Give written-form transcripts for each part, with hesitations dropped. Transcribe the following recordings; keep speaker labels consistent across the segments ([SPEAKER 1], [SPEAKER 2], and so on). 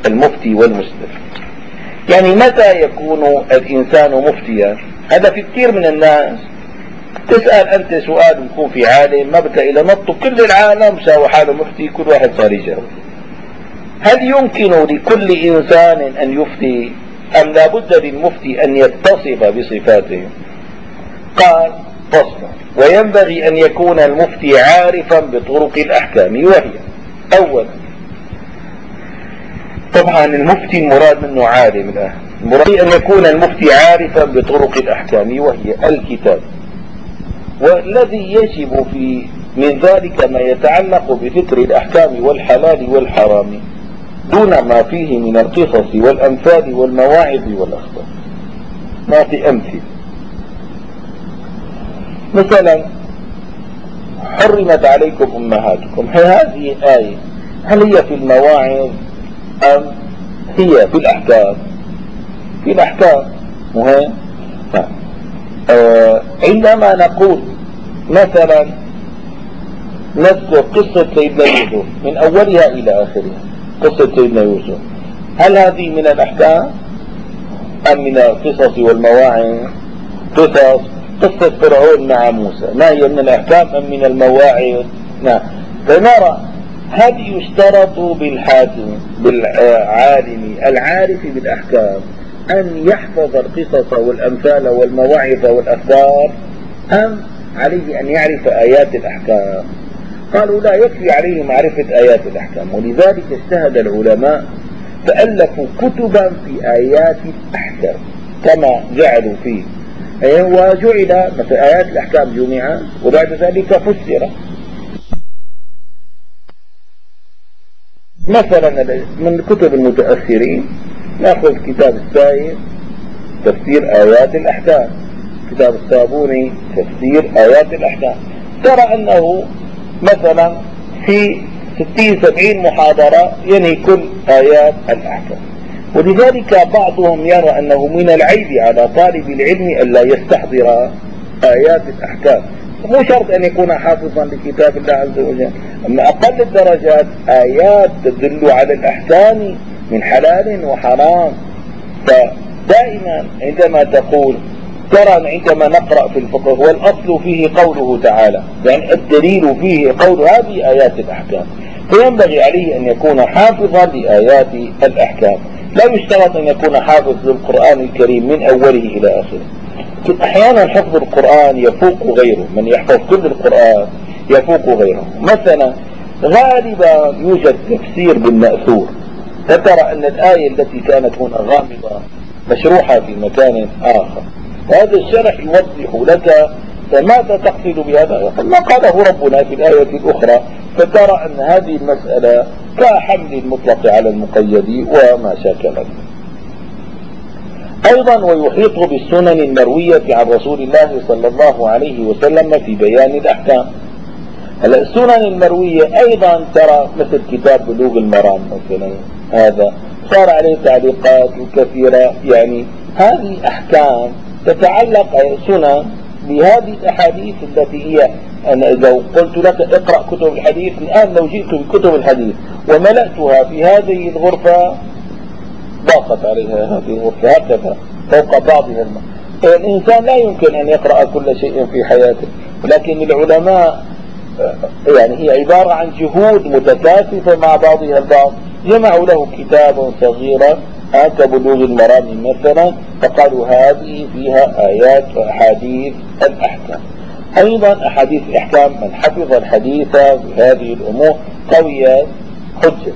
[SPEAKER 1] المفتي والمستفتي. يعني متى يكون الإنسان مفتيا؟ هذا في كثير من الناس. تسأل أنت سؤال يكون في عالم ما بدأ إلى نط كل العالم ساوى حاله مفتي، كل واحد صار يجاوب. هل يمكن لكل إنسان أن يفتي أم لا بد للمفتي أن يتصف بصفاته؟ قال فصل: وينبغي أن يكون المفتي عارفا بطرق الأحكام، وهي: أولا، طبعا المفتي المراد منه عالم الآن، المراد أن يكون المفتي عارفا بطرق الأحكام وهي الكتاب، والذي يجب في من ذلك ما يتعلق بفكر الأحكام والحلال والحرام دون ما فيه من القصص والأمثال والمواعظ والأخبار. نعطي أمثلة. مثلا: حرمت عليكم أمهاتكم، هذه آية، هل هي في المواعظ أم هي في الأحكام؟ في الأحكام مهم. عندما نقول مثلا نذكر قصة سيدنا يوسف من أولها إلى آخرها، قصة سيدنا يوسف، هل هذه من الأحكام أم من القصص والمواعظ؟ قصة فرعون مع موسى، ما هي من الأحكام أم من المواعظ؟ نعم. فنرى هل يشترط بالحاكم بالعالم العارف بالأحكام أن يحفظ القصص والأمثال والمواعظ والأخبار، أم عليه أن يعرف آيات الأحكام؟ قالوا لا، يكفي عليه معرفة آيات الأحكام، ولذلك اجتهد العلماء فألفوا كتبا في آيات الأحكام كما جعلوا فيه، وجعل مثل آيات الأحكام جمعا وبعد ذلك فسر. مثلا من كتب المتأخرين نأخذ كتاب السائر تفسير آيات الأحكام، كتاب الصابوني تفسير آيات الأحكام، ترى أنه مثلا في 60-70 محاضرة ينهي كل آيات الأحكام. ولذلك بعضهم يرى أنه من العيب على طالب العلم ألا يستحضر آيات الأحكام، مو شرط أن يكون حافظا لكتاب الله عز وجل، أما أقل الدرجات آيات تدل على الأحكام من حلال وحرام. فدائما عندما تقول، ترى عندما نقرأ في الفقه والأصل فيه قوله تعالى، يعني الدليل فيه قول هذه آيات الأحكام، فينبغي عليه أن يكون حافظا لآيات الأحكام. لا يشترط أن يكون حافظ للقرآن الكريم من أوله إلى آخره. أحيانا حفظ القرآن يفوق غيره، من يحفظ كل القرآن يفوق غيره. مثلا غالبا يوجد تفسير بالمأثور، فترى أن الآية التي كانت هنا غامضة مشروحة في مكان آخر، وهذا الشرح يوضح لك فماذا تقصد بهذا؟ ما قاله ربنا في الآية الأخرى، فترى أن هذه المسألة كحمل المطلق على المقيد وما شاكل ذلك. أيضا ويحيط بالسنن المروية عن رسول الله صلى الله عليه وسلم في بيان الأحكام. هلا السنن المروية أيضا ترى مثل كتاب بلوغ المرام مثلا، هذا صار عليه تعليقات كثيرة، يعني هذه أحكام تتعلق سنن بهذه الأحاديث التي هي، أنا إذا قلت لك اقرأ كتب الحديث الآن، لو جئت بكتب الحديث وملأتها في هذه الغرفة ضاقت عليها هذه الغرفة هكذا فوق بعضها الماء. الإنسان لا يمكن أن يقرأ كل شيء في حياته، لكن العلماء يعني هي عبارة عن جهود متكاثفة مع بعضها البعض، جمعوا له كتابا صغيرا كبلوغ المرام مثلا، فقالوا هذه فيها آيات وأحاديث الأحكام. أيضا أحاديث الأحكام من حفظ الحديث بهذه الأمور قوية حجة.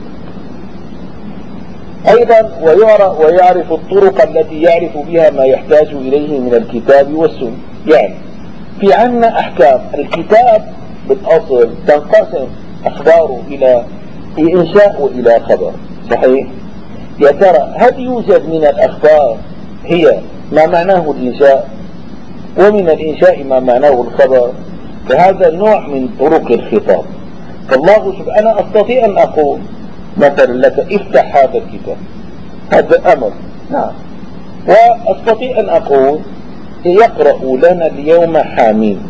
[SPEAKER 1] أيضا ويعرف الطرق التي يعرف بها ما يحتاج إليه من الكتاب والسنة. يعني في عنا أحكام الكتاب بالأصل تنقسم أخباره إلى إنشاء وإلى خبر، صحيح؟ يا ترى هل يوجد من الأخبار هي ما معناه الإنشاء، ومن الإنشاء ما معناه الخبر؟ فهذا نوع من طرق الخطاب. فالله سبحانه أستطيع أن أقول مثلا لك افتح هذا الكتاب، هذا أمر، نعم، وأستطيع أن أقول يقرأ لنا اليوم حامين.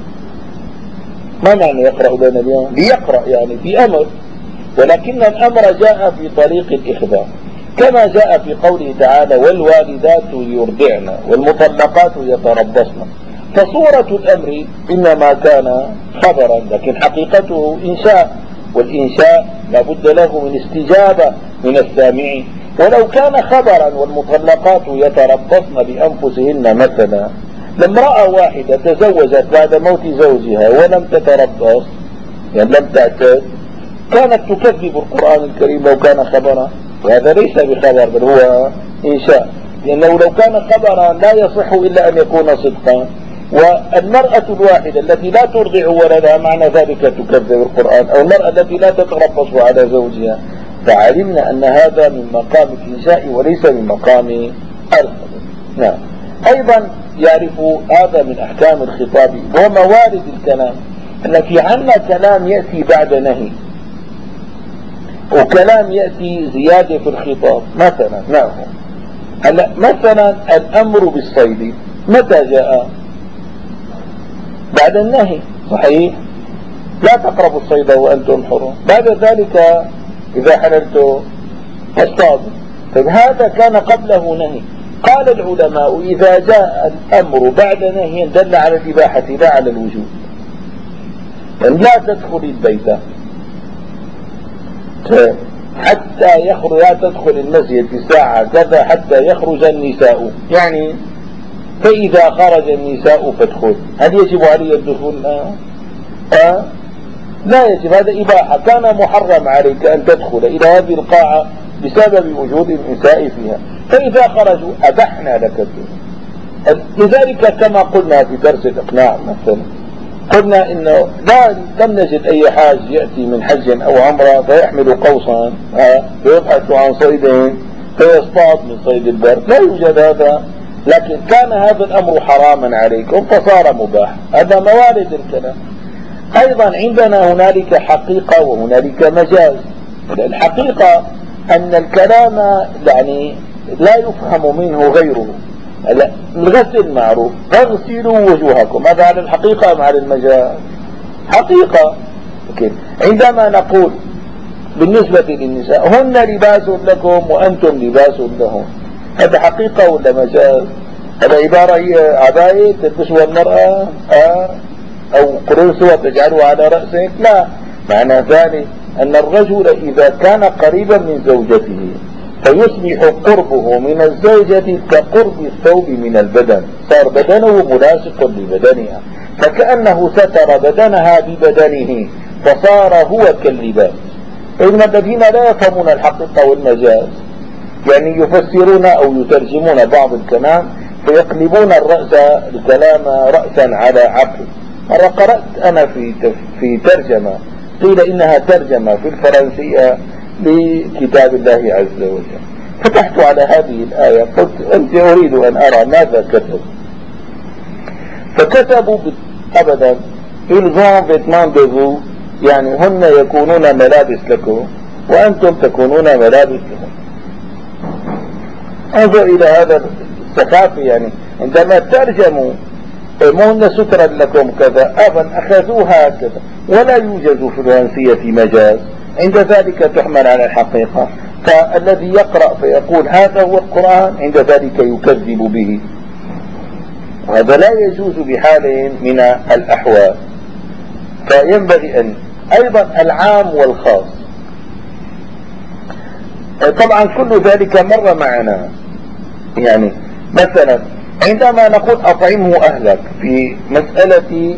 [SPEAKER 1] ما معنى يقرأ لنا اليوم؟ ليقرأ يعني في أمر، ولكن الأمر جاء في طريق الإخبار. كما جاء في قوله تعالى والوالدات يرضعن والمطلقات يتربصن. فصورة الأمر إنما كان خبرا، لكن حقيقته إنشاء، والإنشاء لابد له من استجابة من السامعين. ولو كان خبرا والمطلقات يتربصن بأنفسهن مثلا، لامرأة واحدة تزوجت بعد موت زوجها ولم تتربص، يعني لم تعتد، كانت تكذب القرآن الكريم لو كان خبرا، وهذا ليس بخبر بل هو إنشاء، لأنه لو كان خبرا لا يصح إلا أن يكون صدقا. والمرأة الواحدة التي لا ترضع ولدها معنى ذلك تكذب القرآن، أو المرأة التي لا تتربص على زوجها، فعلمنا أن هذا من مقام الإنشاء وليس من مقام الخبر. نعم. أيضا يعرف هذا من أحكام الخطاب وموارد الكلام، أن في عنا كلام يأتي بعد نهي، وكلام يأتي زيادة في الخطاب. مثلا هلا مثلا الأمر بالصيد متى جاء؟ بعد النهي، صحيح؟ لا تقربوا الصيد وأنتم حرم. بعد ذلك إذا حللتم فاصطادوا. طيب هذا كان قبله نهي. قال العلماء إذا جاء الأمر بعد نهي دل على الإباحة لا على الوجوب. يعني لا تدخل البيت حتى يخرج، لا تدخل المسجد في ساعة كذا حتى يخرج النساء، يعني فإذا خرج النساء فادخل. هل يجب علي الدخول؟ لا يجب، هذا إباحة. كان محرم عليك أن تدخل إلى هذه القاعة بسبب وجود النساء فيها، فإذا خرجوا أبحنا لك الدخول. لذلك كما قلنا في درس الإقناع مثلا، قلنا إنه لم نجد أي حاج يأتي من حج أو عمرة فيحمل قوسا فيبحث عن صيدين فيصطاد من صيد البر، لا يوجد هذا. لكن كان هذا الأمر حراما عليكم فصار مباح. هذا موارد الكلام. أيضا عندنا هنالك حقيقة وهنالك مجاز. الحقيقة أن الكلام يعني لا يفهم منه غيره. الغسل معروف، اغسلوا وجوهكم، هذا على الحقيقة أم على المجاز؟ حقيقة. عندما نقول بالنسبة للنساء هن لباس لكم وأنتم لباس لهم، هذا حقيقة ولا مجاز؟ هذا عبارة هي عباية تلبسها المرأة أو قرنسوة تجعلها على رأسك؟ لا، معنى ذلك أن الرجل إذا كان قريبا من زوجته فيصبح قربه من الزوجة كقرب الثوب من البدن، صار بدنه ملاصق لبدنها، فكأنه ستر بدنها ببدنه فصار هو كاللباس. إن الذين لا يفهمون الحقيقة والمجاز يعني يفسرون أو يترجمون بعض الكلام فيقلبون الكلام رأسا على عقل. مرة قرأت أنا في ترجمة قيل إنها ترجمة في الفرنسية لكتاب الله عز وجل، فتحت على هذه الآية قلت أنت أريد أن أرى ماذا كتب، فكتبوا أبدا ils ont vêtements de vous، يعني هن يكونون ملابس لكم وأنتم تكونون ملابس لهم. انظر إلى هذا السخافة، يعني عندما ترجموا مهن سترا لكم كذا أبا أخذوها هكذا، ولا يوجد في الفرنسية مجاز، عند ذلك تحمل على الحقيقة. فالذي يقرأ فيقول هذا هو القرآن عند ذلك يكذب به، وهذا لا يجوز بحال من الأحوال. فينبغي أن أيضا العام والخاص، طبعا كل ذلك مر معنا. يعني مثلا عندما نقول أطعمه أهلك في مسألة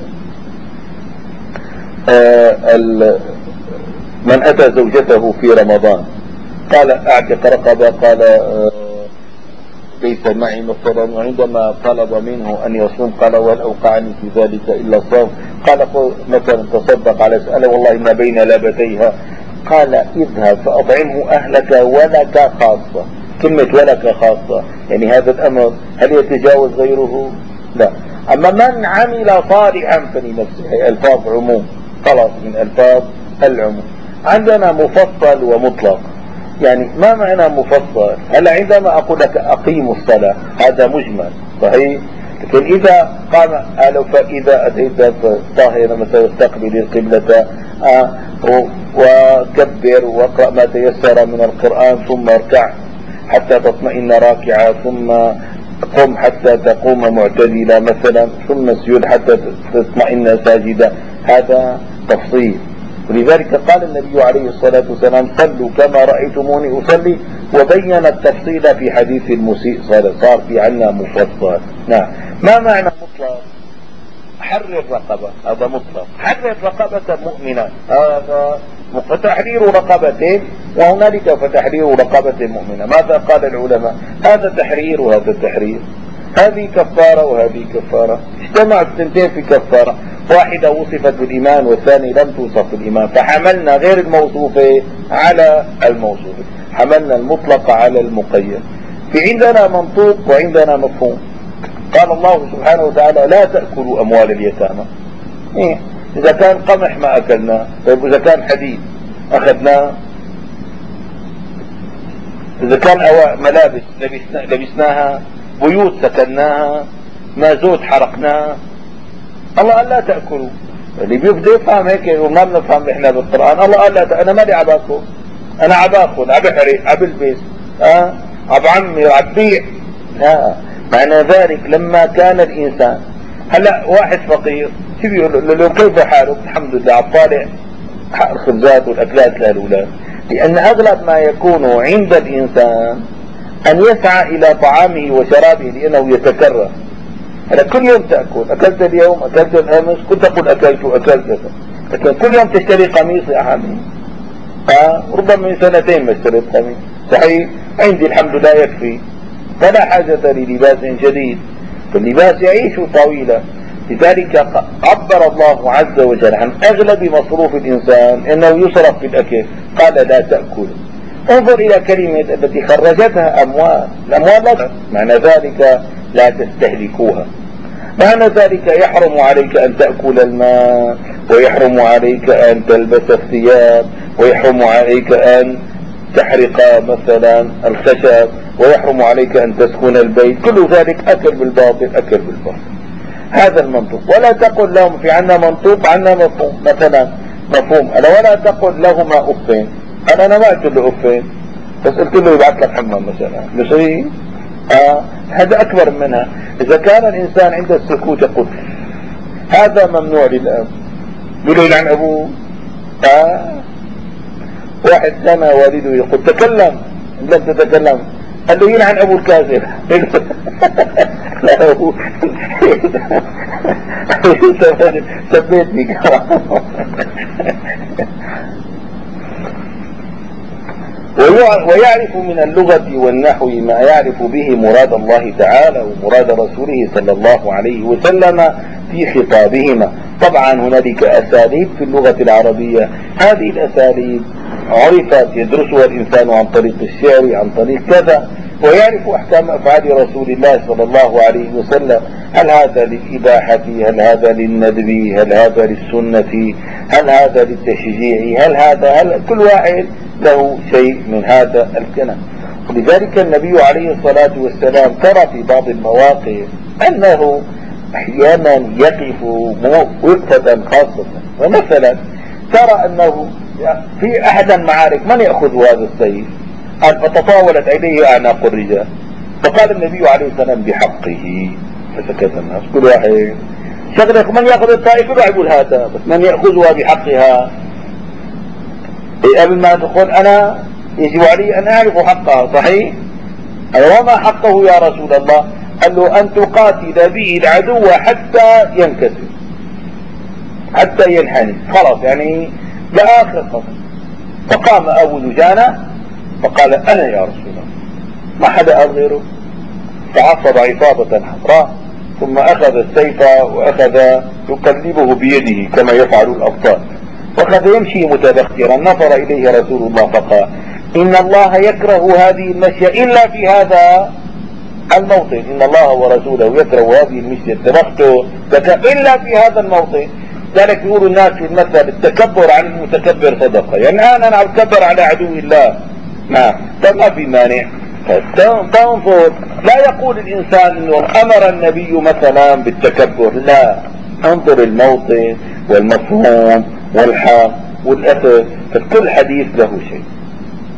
[SPEAKER 1] من أتى زوجته في رمضان قال أعتق رقبة، قال ليس معي مفطرا، وعندما طلب منه أن يصوم قال وهل أوقعني في ذلك إلا الصوم، قال مثلا تصدق على سأله والله ما بين لابتيها، قال اذهب فأطعمه أهلك ولك خاصة. كلمة ولك خاصة يعني هذا الأمر هل يتجاوز غيره؟ لا. أما من عمل صالحا فلنفسه، ألفاظ عموم، خلاص من ألفاظ العموم. عندنا مفصل ومطلق. يعني ما معنى مفصل؟ هلا عندما أقول لك أقيموا الصلاة هذا مجمل صحيح، لكن إذا قام فإذا أتيت طاهرا مثلا استقبل القبلة وكبر واقرأ ما تيسر من القرآن ثم اركع، حتى تطمئن راكعة، ثم قم حتى تقوم معتدلا مثلا، ثم اسجد حتى تطمئن ساجدا. هذا تفصيل. ولذلك قال النبي عليه الصلاة والسلام صلوا كما رأيتموني أصلي، وبين التفصيل في حديث المسيء، صار في عنا مفصل. نعم. ما معنى مطلق؟ حرر رقبة، هذا مطلق. حرر رقبة مؤمنة، هذا فتحرير رقبة، وهنالك فتحرير رقبة مؤمنة. ماذا قال العلماء؟ هذا تحرير وهذا تحرير، هذه كفارة وهذه كفارة، اجتمعت الثنتين في كفارة واحدة وصفت بالإيمان والثاني لم توصف بالإيمان، فحملنا غير الموصوفة على الموصوفة، حملنا المطلق على المقيد. في عندنا منطوق وعندنا مفهوم. قال الله سبحانه وتعالى لا تأكلوا أموال اليتامى. إيه؟ إذا كان قمح ما أكلناه، طيب إذا كان حديد أخذناه، إذا كان ملابس لبسناها، بيوت سكناها، مازوت حرقناها. الله قال لا تأكلوا. اللي بيبدأ يفهم هيك وما بنفهم احنا بالقرآن. الله قال لا انا مالي عباكم، انا عباكل عبحرق عبلبس عبعمر عبيع. لا، معنى ذلك لما كان الانسان هلا واحد فقير شو بيقول له كيف حالك؟ الحمد لله، عطالع الخبزات والاكلات للاولاد. لان اغلب ما يكون عند الانسان ان يسعى الى طعامه وشرابه لانه يتكرر. هلا كل يوم تأكل، أكلت اليوم، أكلت الأمس، كنت أقول أكلت، لكن كل يوم تشتري قميص يا حبيبي، ربما من سنتين ما اشتريت قميص، صحيح؟ عندي الحمد لله يكفي، فلا حاجة للباس جديد، فاللباس يعيش طويلا. لذلك عبر الله عز وجل عن أغلب مصروف الإنسان أنه يصرف في الأكل، قال لا تأكل. انظر إلى كلمة التي خرجتها أموال، الأموال لا، معنى ذلك لا تستهلكوها. معنى ذلك يحرم عليك أن تأكل الماء، ويحرم عليك أن تلبس الثياب، ويحرم عليك أن تحرق مثلا الخشب، ويحرم عليك أن تسكن البيت. كل ذلك أكل بالباطل، أكل بالباطل. هذا المنطوق. ولا تقل لهم، في عنا منطوق عنا مفهوم، مثلا مفهوم أنا ولا تقل لهما أفين. أنا ما قلت له أفين، بس قلت له يبعث لك حمام مثلا، مش هي؟ هذا أكبر منها. إذا كان الإنسان عند السكوت يقول هذا ممنوع للأب، يقول عن أبوه. واحد كان والده يقول تكلم، لم تتكلم، قال له يلعن أبو الكاذب. لا هو سبيتني. ويعرف من اللغة والنحو ما يعرف به مراد الله تعالى ومراد رسوله صلى الله عليه وسلم في خطابهما. طبعا هنالك أساليب في اللغة العربية، هذه الأساليب عرفت يدرسها الإنسان عن طريق الشعر، عن طريق كذا، ويعرف أحكام أفعال رسول الله صلى الله عليه وسلم، هل هذا للإباحة، هل هذا للندب، هل هذا للسنة، هل هذا للتشجيع، هل كل واحد له شيء من هذا الكلام. ولذلك النبي عليه الصلاة والسلام ترى في بعض المواقف أنه أحيانا يقف وقفة خاصة. ومثلا ترى أنه في أحد المعارك من يأخذ هذا السيف؟ قال فتطاولت إليه أعناق الرجال، فقال النبي عليه السلام بحقه، فسكت الناس. كل واحد شغلك من يأخذ الطائف كل واحد يقول هذا، بس من يأخذها بحقها. قبل ما تقول أنا يجب علي أن أعرف حقها، صحيح؟ وما حقه يا رسول الله؟ قال له أن تقاتل به العدو حتى ينكسر، حتى ينحني، خلاص يعني لآخر قصر. فقام أبو دجانة فقال أنا يا رسول الله، ما حدا قال غيره. فعصب عصابة حمراء، ثم أخذ السيف وأخذ يقلبه بيده كما يفعل الأبطال، وأخذ يمشي متبخترا. نظر إليه رسول الله فقال إن الله يكره هذه المشي إلا في هذا الموطن، إن الله ورسوله يكره هذه المشي التبختر إلا في هذا الموطن. ذلك يقول الناس في المثل التكبر عن المتكبر صدقة، يعني أنا أتكبر على عدو الله، ما في مانع. تنظر، لا يقول الإنسان أنه أمر النبي مثلا بالتكبر، لا، انظر الموطن والمفهوم والحق والأثر، فكل حديث له شيء.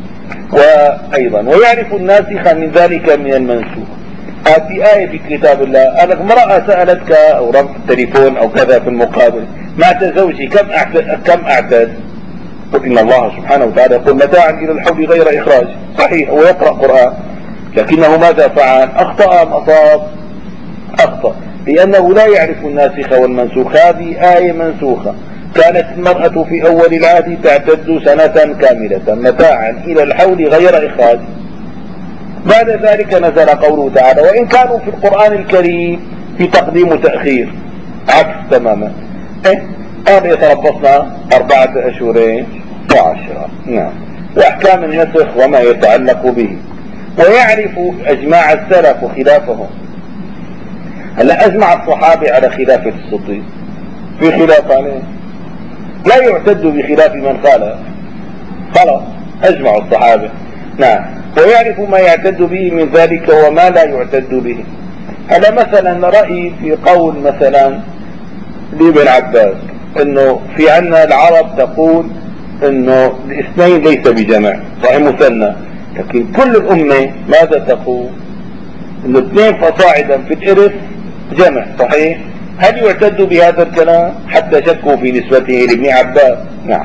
[SPEAKER 1] وأيضا ويعرف الناسخ من ذلك من المنسوخ. في آية في كتاب الله، أنا امرأة سألتك أو رمت التليفون أو كذا في المقابل مات زوجي كم أعتد؟ قل إن الله سبحانه وتعالى يقول متاعا إلى الحول غير إخراج. صحيح، هو يقرأ قرآن، لكنه ماذا فعل؟ أخطأ أم أصاب؟ أخطأ، لأنه لا يعرف الناسخ والمنسوخ. هذه آية منسوخة، كانت المرأة في أول العهد تعتد سنة كاملة متاعا إلى الحول غير إخراج. بعد ذلك نزل قوله تعالى وإن كانوا في القرآن الكريم في تقديم وتأخير، عكس تماما. قال يتربصنا 4 أشهر و10. نعم. وأحكام النسخ وما يتعلق به، ويعرف أجماع السلف وخلافهم. هلا أجمع الصحابة على خلافة الصديق، في خلاف عليه، لا يعتد بخلاف من خالف، خلاص أجمع الصحابة. نعم. ويعرف ما يعتد به من ذلك وما لا يعتد به. هذا مثلا رأي في قول مثلا لابن عباس انه في عنا العرب تقول انه الاثنين ليس بجمع، صحيح مثنى، لكن كل الامة ماذا تقول؟ انه 2 فصاعدا في الارث جمع، صحيح. هل يعتد بهذا الكلام؟ حتى شكوا في نسبته لابن عباس. نعم.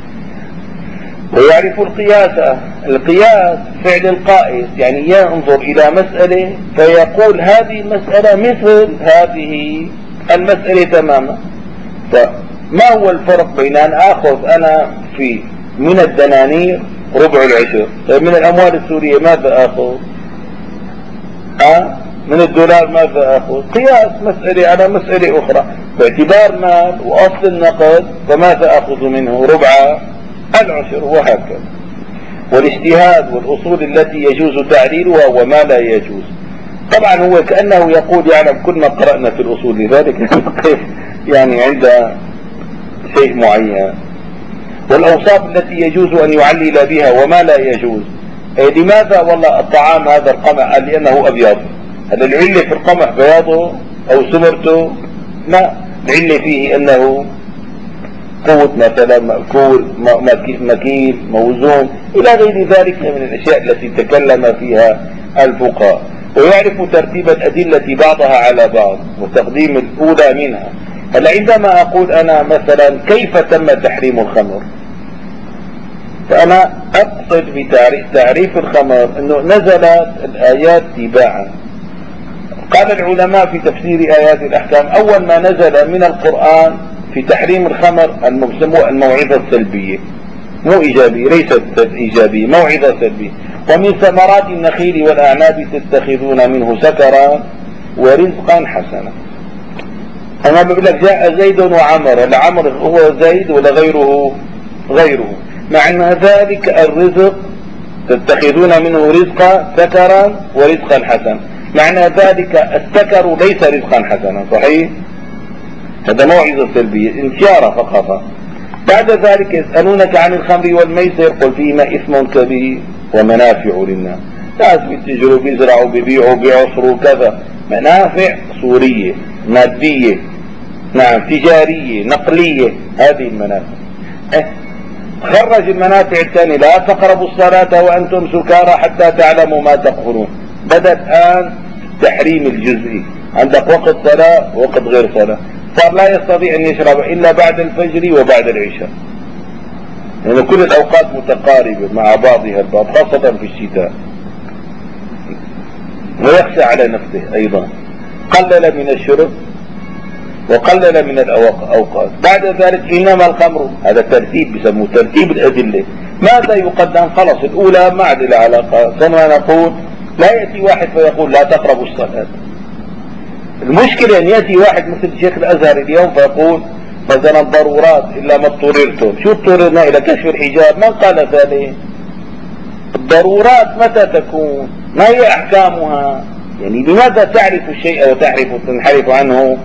[SPEAKER 1] ويعرف القياس فعل القائس، يعني ينظر الى مسألة فيقول هذه المسألة مثل هذه المسألة تماما. فما هو الفرق بين ان اخذ انا من الدنانير ربع العشر، طيب من الاموال السورية ماذا اخذ؟ من الدولار ماذا اخذ؟ قياس مسألة على مسألة اخرى، باعتبار مال واصل النقد فماذا اخذ منه؟ ربع العشر، وهكذا. والاجتهاد والأصول التي يجوز تعليلها وما لا يجوز. طبعا هو كأنه يقول يعلم كل ما قرأنا في الأصول، لذلك يقف يعني عند شيء معين. والأوصاف التي يجوز أن يعلل بها وما لا يجوز. لماذا والله الطعام هذا القمح؟ قال لأنه أبيض. هل العلة في القمح بياضه أو سمرته؟ لا، العلة فيه أنه قوت مثلا، مأكول، مكيل، موزون، إلى غير ذلك من الأشياء التي تكلم فيها الفقهاء. ويعرف ترتيب الأدلة بعضها على بعض وتقديم الأولى منها. هل عندما أقول أنا مثلا كيف تم تحريم الخمر، فأنا أقصد بتعريف الخمر أنه نزلت الآيات تباعا. قال العلماء في تفسير آيات الأحكام أول ما نزل من القرآن في تحريم الخمر الموعظة السلبية، مو إيجابية، ليست إيجابية، موعظة سلبية. ومن ثمرات النخيل والأعناب تتخذون منه سكرا ورزقا حسنا. أنا بقول لك جاء زيد وعمر، العمر هو زيد ولا غيره؟ غيره. معنى ذلك الرزق تتخذون منه رزقا سكرا ورزقا حسنا، معنى ذلك السكر ليس رزقا حسنا، صحيح؟ هذا موعظة سلبية، انشارة فقط. بعد ذلك يسألونك عن الخمر والميسر قل فيهما إثم كبير ومنافع للناس. ناس بيتجروا بيزرعوا بيبيعوا بيعصروا كذا، منافع صورية مادية، نعم، تجارية نقلية، هذه المنافع. خرج المنافع الثانية لا تقربوا الصلاة وأنتم سكارى حتى تعلموا ما تقولون. بدأ الآن تحريم الجزئي، عندك وقت صلاة ووقت غير صلاة، صار لا يستطيع أن يشرب إلا بعد الفجر وبعد العشاء، يعني كل الأوقات متقاربة مع بعضها البعض، خاصة في الشتاء. ويخشى على نفسه أيضا، قلل من الشرب وقلل من الأوقات. بعد ذلك إنما الخمر، هذا ترتيب بسموه ترتيب الأدلة. ماذا يقدم؟ خلص الأولى ما عاد لها علاقة. ثم نقول لا يأتي واحد فيقول لا تقربوا الصلاة. المشكلة أن يأتي واحد مثل شيخ الأزهر اليوم فيقول مثلا الضرورات إلا ما اضطررتم. شو اضطررنا إلى كشف الحجاب؟ من قال ذلك؟ الضرورات متى تكون؟ ما هي أحكامها؟ يعني لماذا تعرف الشيء وتنحرف عنه؟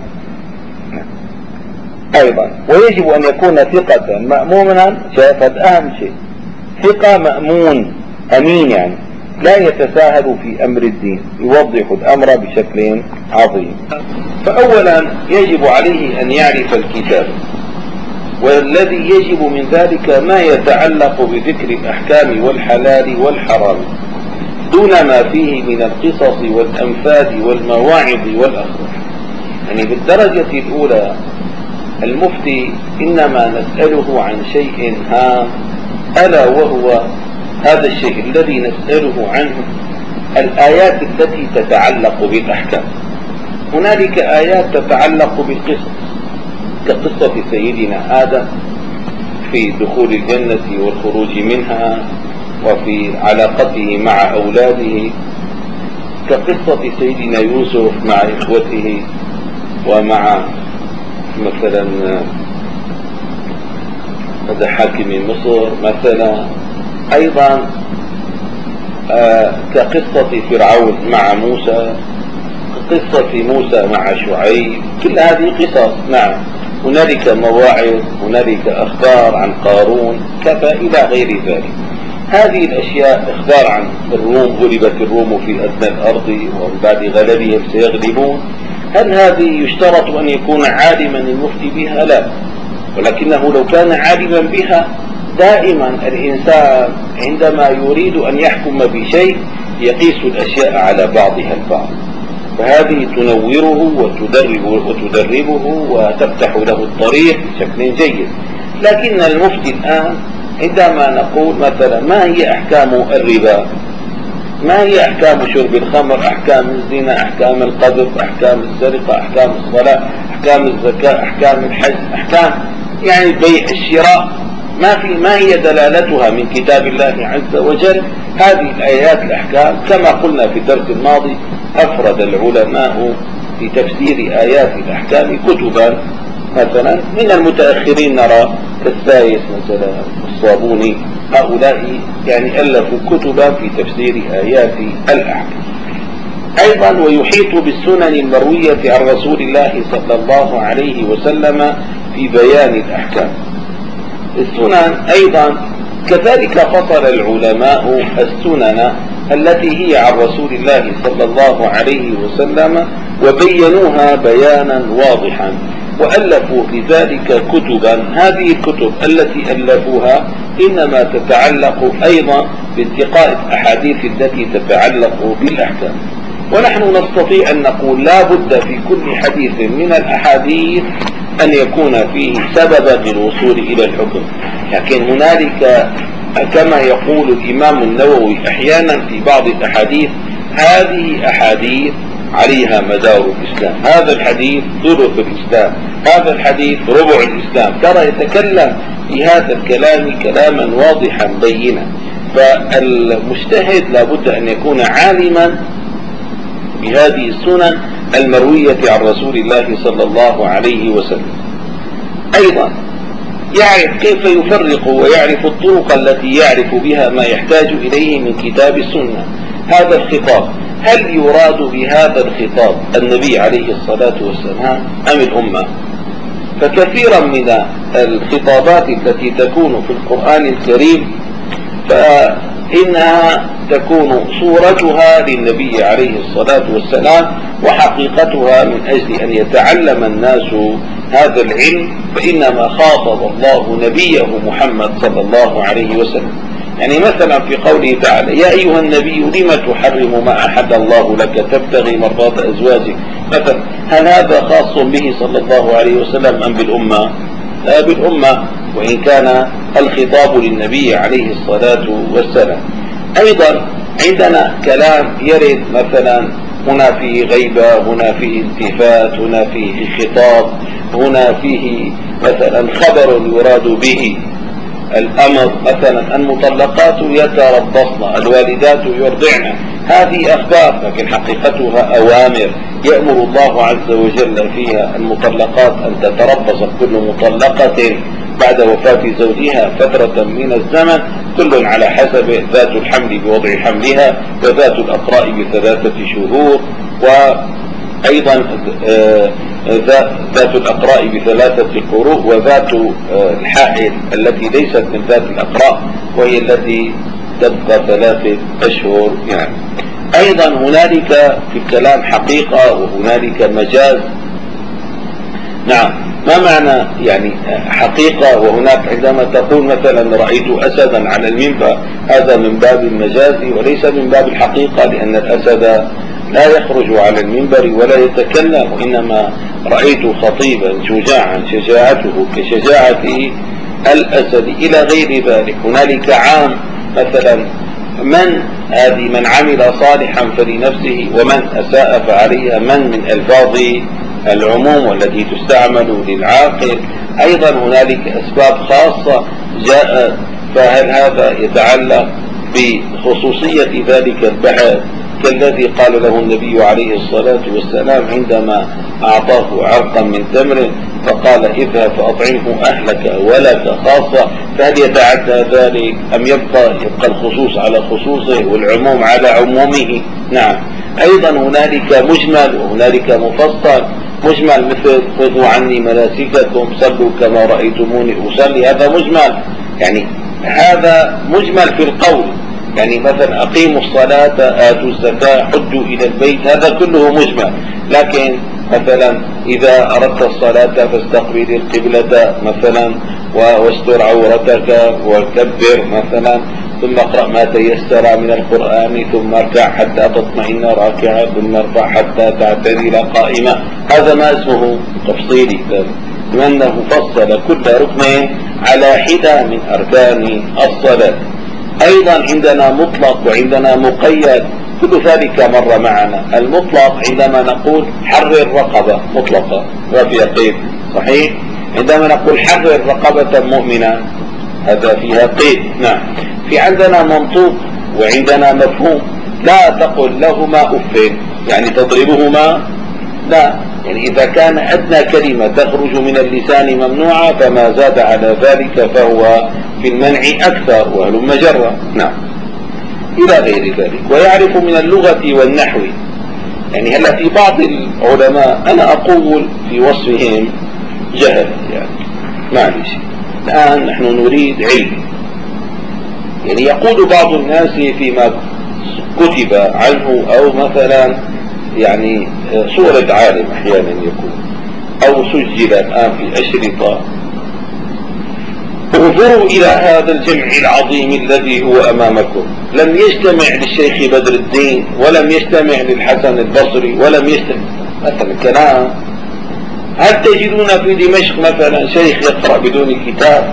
[SPEAKER 1] أيضا ويجب أن يكون ثقة مأمونا، شافت أهم شيء، ثقة مأمون أمين، يعني لا يتساهل في أمر الدين، يوضح الأمر بشكل عظيم. فأولا يجب عليه أن يعرف الكتاب،
[SPEAKER 2] والذي يجب من ذلك ما يتعلق بذكر الأحكام والحلال والحرام دون ما فيه من القصص والأنفال والمواعظ والأخبار. يعني بالدرجة الأولى المفتي إنما نسأله عن شيء هام، ألا وهو هذا الشيء الذي نسأله عنه الآيات التي تتعلق بالأحكام. هنالك آيات تتعلق بالقصص كقصة سيدنا آدم في دخول الجنة والخروج منها وفي علاقته مع أولاده، كقصة سيدنا يوسف مع إخوته ومع مثلا هذا حاكم مصر مثلا، أيضا كقصة فرعون مع موسى، قصة موسى مع شعيب، كل هذه قصص. نعم، هنالك مواعظ، هنالك أخبار عن قارون كذا إلى غير ذلك. هذه الأشياء إخبار عن الروم، غلبت الروم في أدنى الأرض ومن بعد غلبهم سيغلبون. هل هذه يشترط أن يكون عالما المفتي بها؟ لا، ولكنه لو كان عالما بها، دائما الإنسان عندما يريد أن يحكم بشيء يقيس الأشياء على بعضها البعض، فهذه تنوره وتدربه وتفتح له الطريق بشكل جيد. لكن المفتي الآن عندما نقول مثلا ما هي أحكام الربا، ما هي أحكام شرب الخمر، أحكام الزنا، أحكام القذف، أحكام السرقة، أحكام الصلاة، أحكام الزكاة، أحكام الحج، أحكام يعني بيع الشراء، ما هي دلالتها من كتاب الله عز وجل؟ هذه الآيات الأحكام كما قلنا في الدرس الماضي أفرد العلماء في تفسير آيات الأحكام كتبا. مثلا من المتأخرين نرى كالسايس مثلا الصابوني، هؤلاء يعني ألفوا كتبا في تفسير آيات الأحكام. أيضا ويحيط بالسنن المروية عن رسول الله صلى الله عليه وسلم في بيان الأحكام. السنن أيضا كذلك فصل العلماء السنن التي هي عن رسول الله صلى الله عليه وسلم وبينوها بيانا واضحا، وألفوا لذلك كتبا. هذه الكتب التي ألفوها إنما تتعلق أيضا بانتقاء الأحاديث التي تتعلق بالأحكام. ونحن نستطيع أن نقول لا بد في كل حديث من الأحاديث أن يكون فيه سببا للوصول إلى الحكم. لكن هنالك كما يقول الإمام النووي أحيانا في بعض الأحاديث هذه أحاديث عليها مدار الإسلام، هذا الحديث ثلث الإسلام، هذا الحديث ربع الإسلام. ترى يتكلم في هذا الكلام كلاما واضحا بينا. فالمجتهد لابد أن يكون عالما بهذه السنن المروية عن رسول الله صلى الله عليه وسلم. أيضا يعرف كيف يفرق ويعرف الطرق التي يعرف بها ما يحتاج إليه من كتاب السنة. هذا الخطاب هل يراد بهذا الخطاب النبي عليه الصلاة والسلام أم الأمة؟ فكثيرا من الخطابات التي تكون في القرآن الكريم فإنها تكون صورتها للنبي عليه الصلاة والسلام وحقيقتها من أجل أن يتعلم الناس هذا العلم، فإنما خاطب الله نبيه محمد صلى الله عليه وسلم. يعني مثلا في قوله تعالى يا أيها النبي لم تحرم ما أحل الله لك تبتغي مرضات أزواجك مثلا، هل هذا خاص به صلى الله عليه وسلم أم بالأمة؟ لا، بالأمة، وإن كان الخطاب للنبي عليه الصلاة والسلام. أيضا عندنا كلام يرد مثلا هنا فيه غيبة، هنا فيه التفات، هنا فيه خطاب، هنا فيه مثلا خبر يراد به الأمر، مثلا المطلقات يتربصن، الوالدات يرضعن، هذه أخبار لكن حقيقتها أوامر. يأمر الله عز وجل فيها المطلقات أن تتربص كل مطلقة بعد وفاة زوجها فترة من الزمن، كل على حسب، ذات الحمل بوضع حملها، وذات الأقراء ب3 شهور، وأيضا ذات الأقراء ب3 قروء، وذات الحائل التي ليست من ذات الأقراء وهي التي تبقى 3 أشهر يعني. أيضا هنالك في الكلام حقيقة وهنالك مجاز. نعم، ما معنى يعني حقيقة؟ وهناك عندما تقول مثلا رأيت أسدا على المنبر، هذا من باب المجاز وليس من باب الحقيقة، لأن الأسد لا يخرج على المنبر ولا يتكلم، وإنما رأيت خطيبا شجاعا شجاعته كشجاعة الأسد إلى غير ذلك. هنالك عام مثلا من عمل صالحا فلنفسه ومن أساء فعليها، من ألفاظ العموم والتي تستعمل للعاقل. أيضا هنالك أسباب خاصة جاءت، فهل هذا يتعلق بخصوصية ذلك البحث كالذي قال له النبي عليه الصلاة والسلام عندما أعطاه عرقا من تمر فقال اذهب فأطعمه أهلك ولك خاصة، فهل يتعدى ذلك أم يبقى الخصوص على خصوصه والعموم على عمومه؟ نعم. أيضا هنالك مجمل وهنالك مفصل. مجمل مثل خذوا عني مناسككم صلوا كما رأيتموني أصلي، هذا مجمل، يعني هذا مجمل في القول، يعني مثلا أقيموا الصلاة آتوا الزكاة حجوا إلى البيت، هذا كله مجمل. لكن مثلا إذا أردت الصلاة فاستقبل القبلة مثلا واستر عورتك وكبر مثلا، ثم اقرأ ما تيسر من القرآن، ثم اركع حتى تطمئن راكعا، ثم ارفع حتى تعتدل قائمة، هذا ما اسمه تفصيلي، لأنه فصل كل ركن على حدة من أركان الصلاة. أيضا عندنا مطلق وعندنا مقيد، كل ذلك مر معنا. المطلق عندما نقول حرر رقبة مطلقة وفيها قيد، صحيح؟ عندما نقول حرر رقبة مؤمنة هذا فيها قيد. نعم. في عندنا منطوق وعندنا مفهوم. لا تقل لهما أف، يعني تضربهما، لا، يعني إذا كان أدنى كلمة تخرج من اللسان ممنوعة فما زاد على ذلك فهو في المنع أكثر، وهلم جرة. نعم، إلى غير ذلك. ويعرف من اللغة والنحو، يعني هلا في بعض العلماء أنا أقول في وصفهم جهل، يعني معلش. الآن نحن نريد علم، يعني يقول بعض الناس فيما كتب عنه أو مثلا يعني صورة عالم أحيانا يكون أو سجل الآن في أشرطة، انظروا إلى هذا الجمع العظيم الذي هو أمامكم، لم يجتمع للشيخ بدر الدين ولم يجتمع للحسن البصري ولم يجتمع مثلا كلام. هل تجدون في دمشق مثلا شيخ يقرأ بدون كتاب؟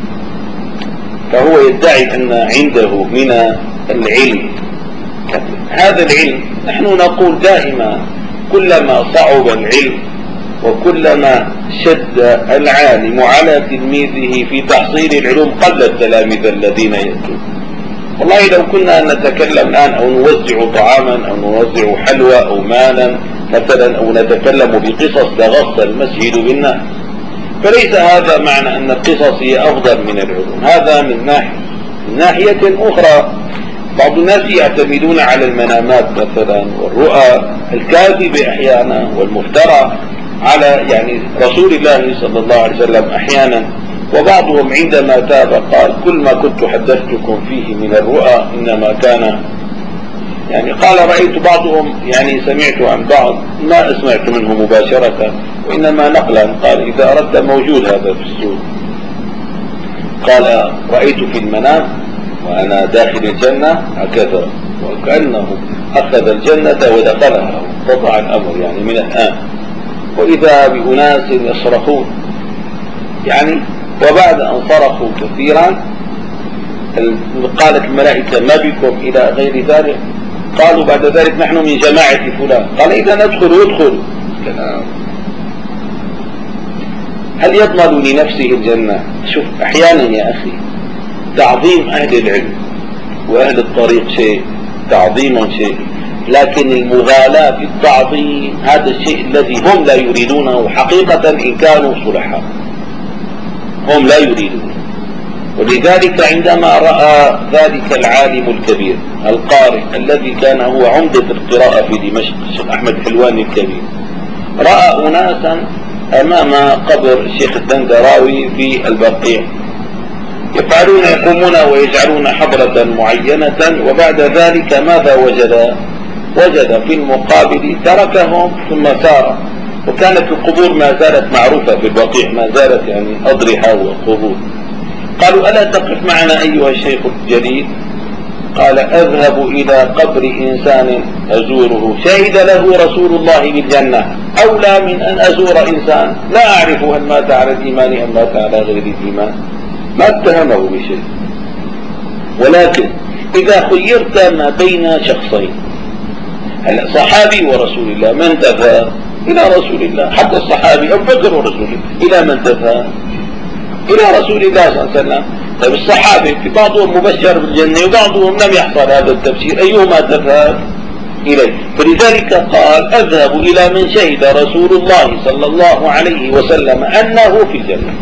[SPEAKER 2] فهو يدعي أن عنده من العلم هذا العلم. نحن نقول دائما كلما صعب العلم وكلما شد العالم على تلميذه في تحصيل العلوم قل التلاميذ الذين يأتون. والله لو كنا نتكلم الآن أو نوزع طعاما أو نوزع حلوى أو مالا مثلا أو نتكلم بقصص لغص المسجد بالناس، فليس هذا معنى أن القصص هي أفضل من العلوم، هذا من ناحية أخرى. بعض الناس يعتمدون على المنامات مثلا والرؤى الكاذبة أحيانا والمفترى على يعني رسول الله صلى الله عليه وسلم أحيانا. وبعضهم عندما تاب قال كل ما كنت حدثتكم فيه من الرؤى إنما كان، يعني قال رأيت بعضهم، يعني سمعت عن بعض ما سمعت منه مباشرة وإنما نقلا، قال إذا أردت موجود هذا في السوق، قال رأيت في المنام وأنا داخل الجنة هكذا، وكأنه أخذ الجنة ودخلها قطع الأمر يعني من الآن، وإذا بأناس يصرخون يعني. وبعد أن صرخوا كثيرا قالت الملائكة ما بكم إلى غير ذلك، قالوا بعد ذلك نحن من جماعة فلان، قال إذا ندخل. هل يضمن لنفسه الجنة؟ شوف أحيانا يا أخي تعظيم أهل العلم وأهل الطريق شيء، تعظيم شيء، لكن المغالاة في التعظيم هذا الشيء الذي هم لا يريدونه حقيقة إن كانوا صلحاء، هم لا يريدونه. ولذلك عندما رأى ذلك العالم الكبير القارئ الذي كان هو عمدة القراءة في دمشق الشيخ أحمد حلواني الكبير، رأى أناسا أمام قبر الشيخ الدندراوي في البقيع يفعلون يقومون ويجعلون حضرة معينة، وبعد ذلك ماذا وجد في المقابل؟ تركهم ثم سار وكانت القبور ما زالت معروفة في البقيع، ما زالت يعني أضرحة وقبور. قالوا ألا تقف معنا أيها الشيخ الجليل؟ قال أذهب إلى قبر إنسان أزوره شهد له رسول الله بالجنة أولى من أن أزور إنسان لا أعرف هل مات على الإيمان أم مات على غير الإيمان. ما اتهمه بشيء. ولكن إذا خيرت ما بين شخصين، صحابي ورسول الله، من تفى؟ إلى رسول الله. حتى الصحابي أبو بكر ورسول الله، إلى من تفى؟ إلى رسول الله صلى الله عليه وسلم. طيب الصحابة في بعضهم مبشر بالجنة وبعضهم لم يحصل هذا التبشير، أيهما تفى إليه؟ فلذلك قال أذهب إلى من شهد رسول الله صلى الله عليه وسلم أنه في الجنة.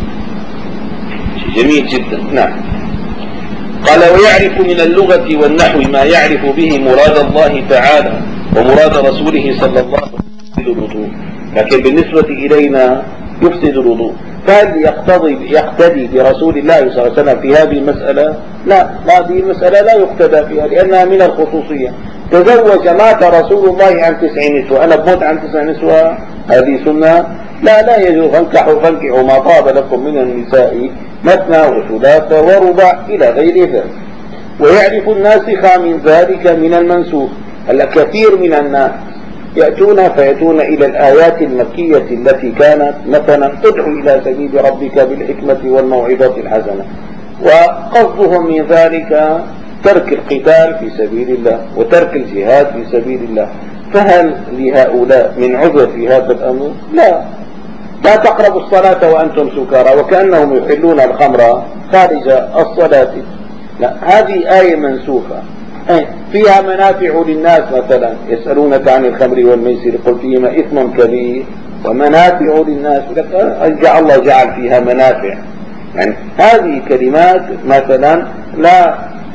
[SPEAKER 2] شيء جميل جدا. نعم. قال ويعرف من اللغة والنحو ما يعرف به مراد الله تعالى ومراد رسوله صلى الله عليه وسلم يفسد الوضوء، لكن بالنسبة إلينا يفسد الوضوء. فهل يقتدي برسول الله صلى الله عليه وسلم في هذه المسألة؟ لا، هذه المسألة لا يقتدى فيها لأنها من الخصوصية. تزوج مات رسول الله عن 9 نسوة، أنا بموت عن 9 نسوة، هذه سنة؟ لا يجوز. فانكحوا ما طاب لكم من النساء مثنى وثلاث ورباع إلى غير ذلك. ويعرف الناسخ من ذلك من المنسوخ. كثير من الناس يأتون إلى الآيات المكية التي كانت مثلا ادع إلى سبيل ربك بالحكمة والموعظة الحسنة، وقصدهم من ذلك ترك القتال في سبيل الله وترك الجهاد في سبيل الله. فهل لهؤلاء من عذر في هذا الأمر؟ لا تقربوا الصلاة وأنتم سكارى، وكأنهم يحلون الخمر خارج الصلاة. لا، هذه آية منسوخة فيها منافع للناس. مثلا يسألونك عن الخمر والميسر قل فيهما إثم كبير ومنافع للناس، الله جعل فيها منافع. يعني هذه كلمات مثلا لا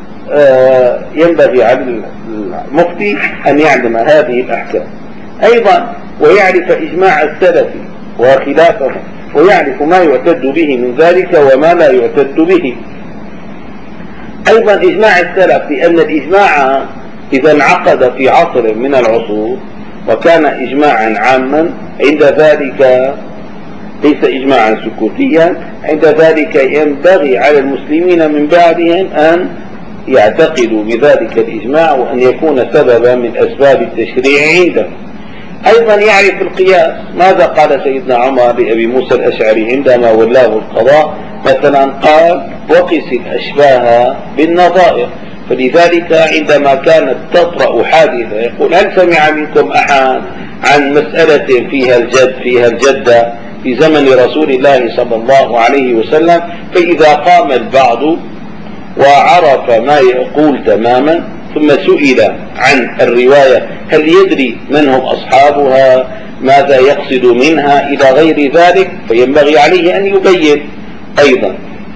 [SPEAKER 2] ينبغي على المفتي أن يعلم هذه الأحكام. أيضا ويعرف إجماع السلف وخلافه، ويعرف ما يعتد به من ذلك وما لا يعتد به. أيضا إجماع السلف، لأن الإجماع إذا انعقد في عصر من العصور وكان إجماعا عاما، عند ذلك ليس إجماعا سكوتيا، عند ذلك ينبغي على المسلمين من بعدهم أن يعتقدوا بذلك الإجماع وأن يكون سببا من أسباب التشريع عندهم. أيضا يعرف القياس. ماذا قال سيدنا عمر لأبي موسى الأشعري عندما ولاه القضاء؟ مثلا قال وقس الأشباه بالنظائر. فلذلك عندما كانت تطرأ حادثة يقول هل سمع منكم أحد عن مسألة فيها الجدة في زمن رسول الله صلى الله عليه وسلم؟ فإذا قام البعض وعرف ما يقول تماما ثم سئل عن الرواية هل يدري من هم أصحابها، ماذا يقصد منها إلى غير ذلك، فينبغي عليه أن يبين. أيضا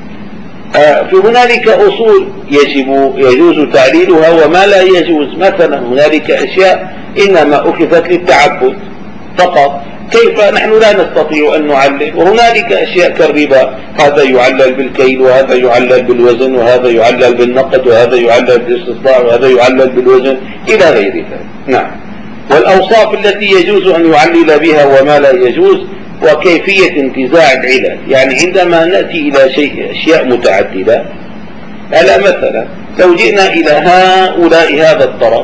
[SPEAKER 2] فهنالك أصول يجوز تعليلها وما لا يجوز. مثلا هنالك أشياء إنما أخذت للتعبد فقط، كيف نحن لا نستطيع أن نعلل. وهنالك أشياء كالربا، هذا يعلل بالكيل وهذا يعلل بالوزن وهذا يعلل بالنقد وهذا يعلل بالاستصداع وهذا يعلل بالوزن إلى غير ذلك. نعم. والأوصاف التي يجوز أن يعلل بها وما لا يجوز، وكيفية انتزاع العلل. يعني عندما نأتي إلى أشياء متعددة، ألا مثلا لو جئنا إلى هؤلاء هذا الطرف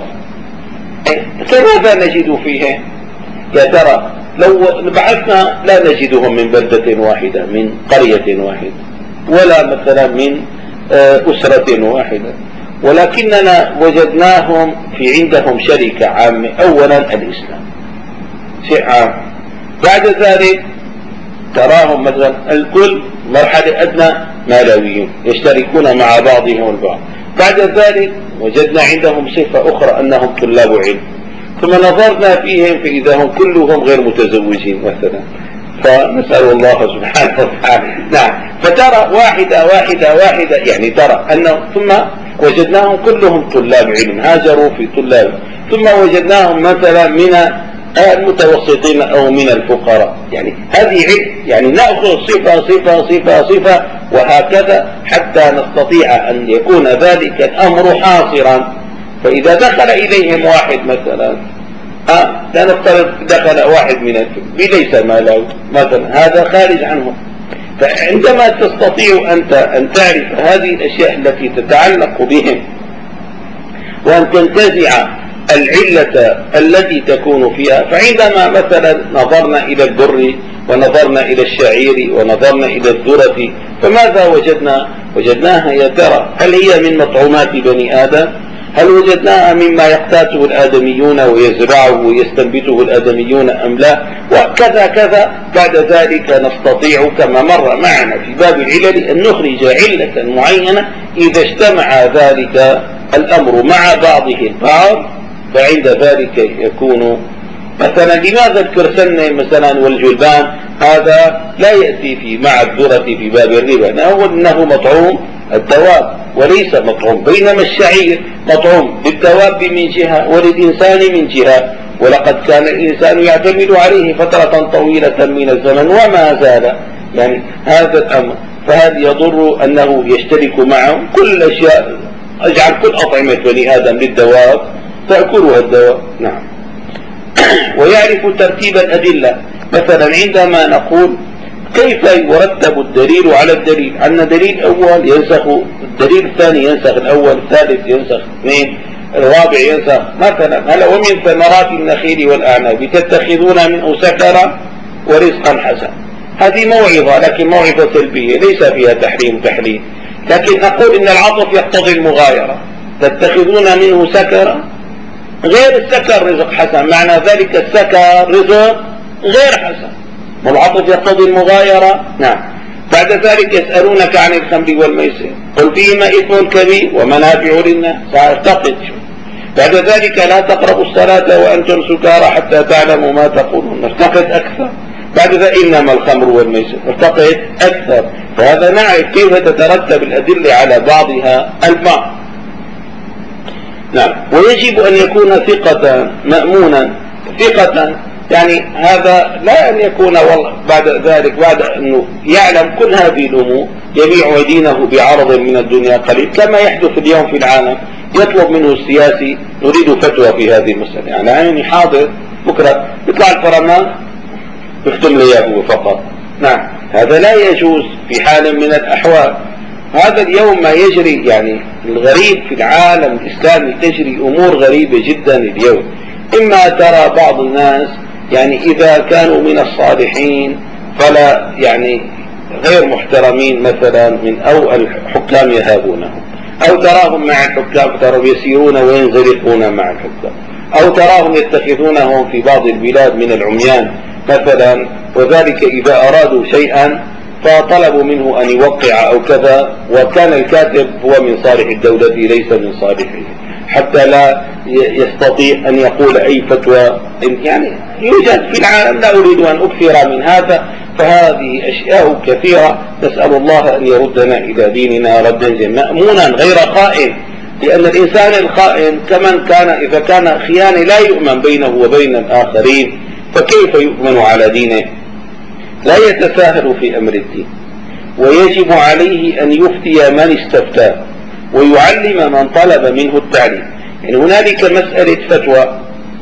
[SPEAKER 2] ماذا نجد فيه؟ يا ترى لو بعثنا لا نجدهم من بلدة واحدة، من قرية واحدة، ولا مثلا من أسرة واحدة، ولكننا وجدناهم في عندهم شركة عامة. أولا الإسلام شيء عام، بعد ذلك تراهم مثلا الكل مرحلة أدنى مالويين يشتركون مع بعضهم البعض، بعد ذلك وجدنا عندهم صفة أخرى أنهم طلاب علم، ثم نظرنا فيهم فإذا هم كلهم غير متزوجين مثلا، فنسأل الله سبحانه وتعالى. نعم. فترى واحدة يعني ترى أنه ثم وجدناهم كلهم طلاب علم، هاجروا في طلاب، ثم وجدناهم مثلا من المتوسطين أو من الفقراء. يعني هذه يعني نأخذ صفة وهكذا حتى نستطيع أن يكون ذلك الأمر حاصرا. فإذا دخل إليهم واحد مثلا لا نفترض دخل واحد من الكلب ليس ماله مثلا، هذا خارج عنه. فعندما تستطيع أنت أن تعرف هذه الأشياء التي تتعلق بهم وأن تنتزع العلة التي تكون فيها، فعندما مثلا نظرنا إلى البر ونظرنا إلى الشعير ونظرنا إلى الذرة، فماذا وجدنا؟ وجدناها يا ترى هل هي من مطعومات بني آدم؟ هل وجدناها مما يقتاته الآدميون ويزرعه ويستنبته الآدميون أم لا؟ وكذا كذا. بعد ذلك نستطيع كما مر معنا في باب العلل أن نخرج علة معينة إذا اجتمع ذلك الأمر مع بعضه البعض، فعند ذلك يكون مثلا لماذا الكرسن مثلا والجلبان هذا لا يأتي في مع الذرة في باب الربا؟ إنه مطعوم الدواب وليس مطعوم، بينما الشعير مطعوم للدواب من جهة وللإنسان من جهة، ولقد كان الإنسان يعتمد عليه فترة طويلة من الزمن وما زال يعني هذا الأمر. فهذا يضر أنه يشترك معه كل الأشياء، أجعل كل أطعمة بني آدم للدواب تأكلها الدواب. نعم. ويعرف ترتيب الأدلة، مثلا عندما نقول كيف يرتب الدليل على الدليل، أن دليل أول ينسخ الدليل الثاني، ينسخ الأول، الثالث ينسخ اثنين، الرابع ينسخ. مثلا هل ومن ثمرات النخيل والأعناب تتخذون منه سكرا ورزقا حسنا، هذه موعظة لكن موعظة سلبية ليس فيها تحريم تحليل، لكن نقول إن العطف يقتضي المغايرة، تتخذون منه سكرا غير السكر رزق حسن، معنى ذلك السكر رزق غير حسن، والعطف يقتضي المغايرة. نعم. بعد ذلك يسألونك عن الخمر والميسر قل فيهما إثم كبير ومنافع للناس، سأرتقد. بعد ذلك لا تقربوا الصلاة وأنتم سكارى حتى تعلموا ما تقولون، نرتقد أكثر. بعد ذلك إنما الخمر والميسر، نرتقد أكثر. فهذا نعرف كيف تترتب الأدلة على بعضها البعض. نعم. ويجب أن يكون ثقة مأمونا، ثقة يعني هذا لا أن يكون والله بعد ذلك بعد أنه يعلم كل هذه الأمور يبيع دينه بعرض من الدنيا قليل، كما يحدث اليوم في العالم. يطلب منه السياسي نريد فتوى في هذه المسألة، يعني حاضر بكرة يطلع البرلمان يختم لي هو فقط. نعم. هذا لا يجوز في حال من الأحوال. هذا اليوم ما يجري يعني الغريب في العالم الإسلامي، تجري أمور غريبة جدا اليوم. إما ترى بعض الناس يعني إذا كانوا من الصالحين فلا يعني غير محترمين مثلا من أو الحكام يهابونهم، أو تراهم مع الحكام ترى يسيرون وينزلقون مع الحكام، أو تراهم يتخذونهم في بعض البلاد من العميان مثلا، وذلك إذا أرادوا شيئا فطلبوا منه أن يوقع أو كذا، وكان الكاتب هو من صالح الدولة ليس من صالحه، حتى لا يستطيع أن يقول أي فتوى. يعني يوجد في العالم، لا أريد أن أكثر من هذا، فهذه أشياء كثيرة. نسأل الله أن يردنا إلى ديننا ردا مأمونا غير خائن، لأن الإنسان الخائن كمن كان إذا كان خيانة لا يؤمن بينه وبين الآخرين، فكيف يؤمن على دينه؟ لا يتساهل في أمر الدين، ويجب عليه أن يفتي من استفتاه ويعلم من طلب منه التعليم. يعني هنالك مسألة فتوى،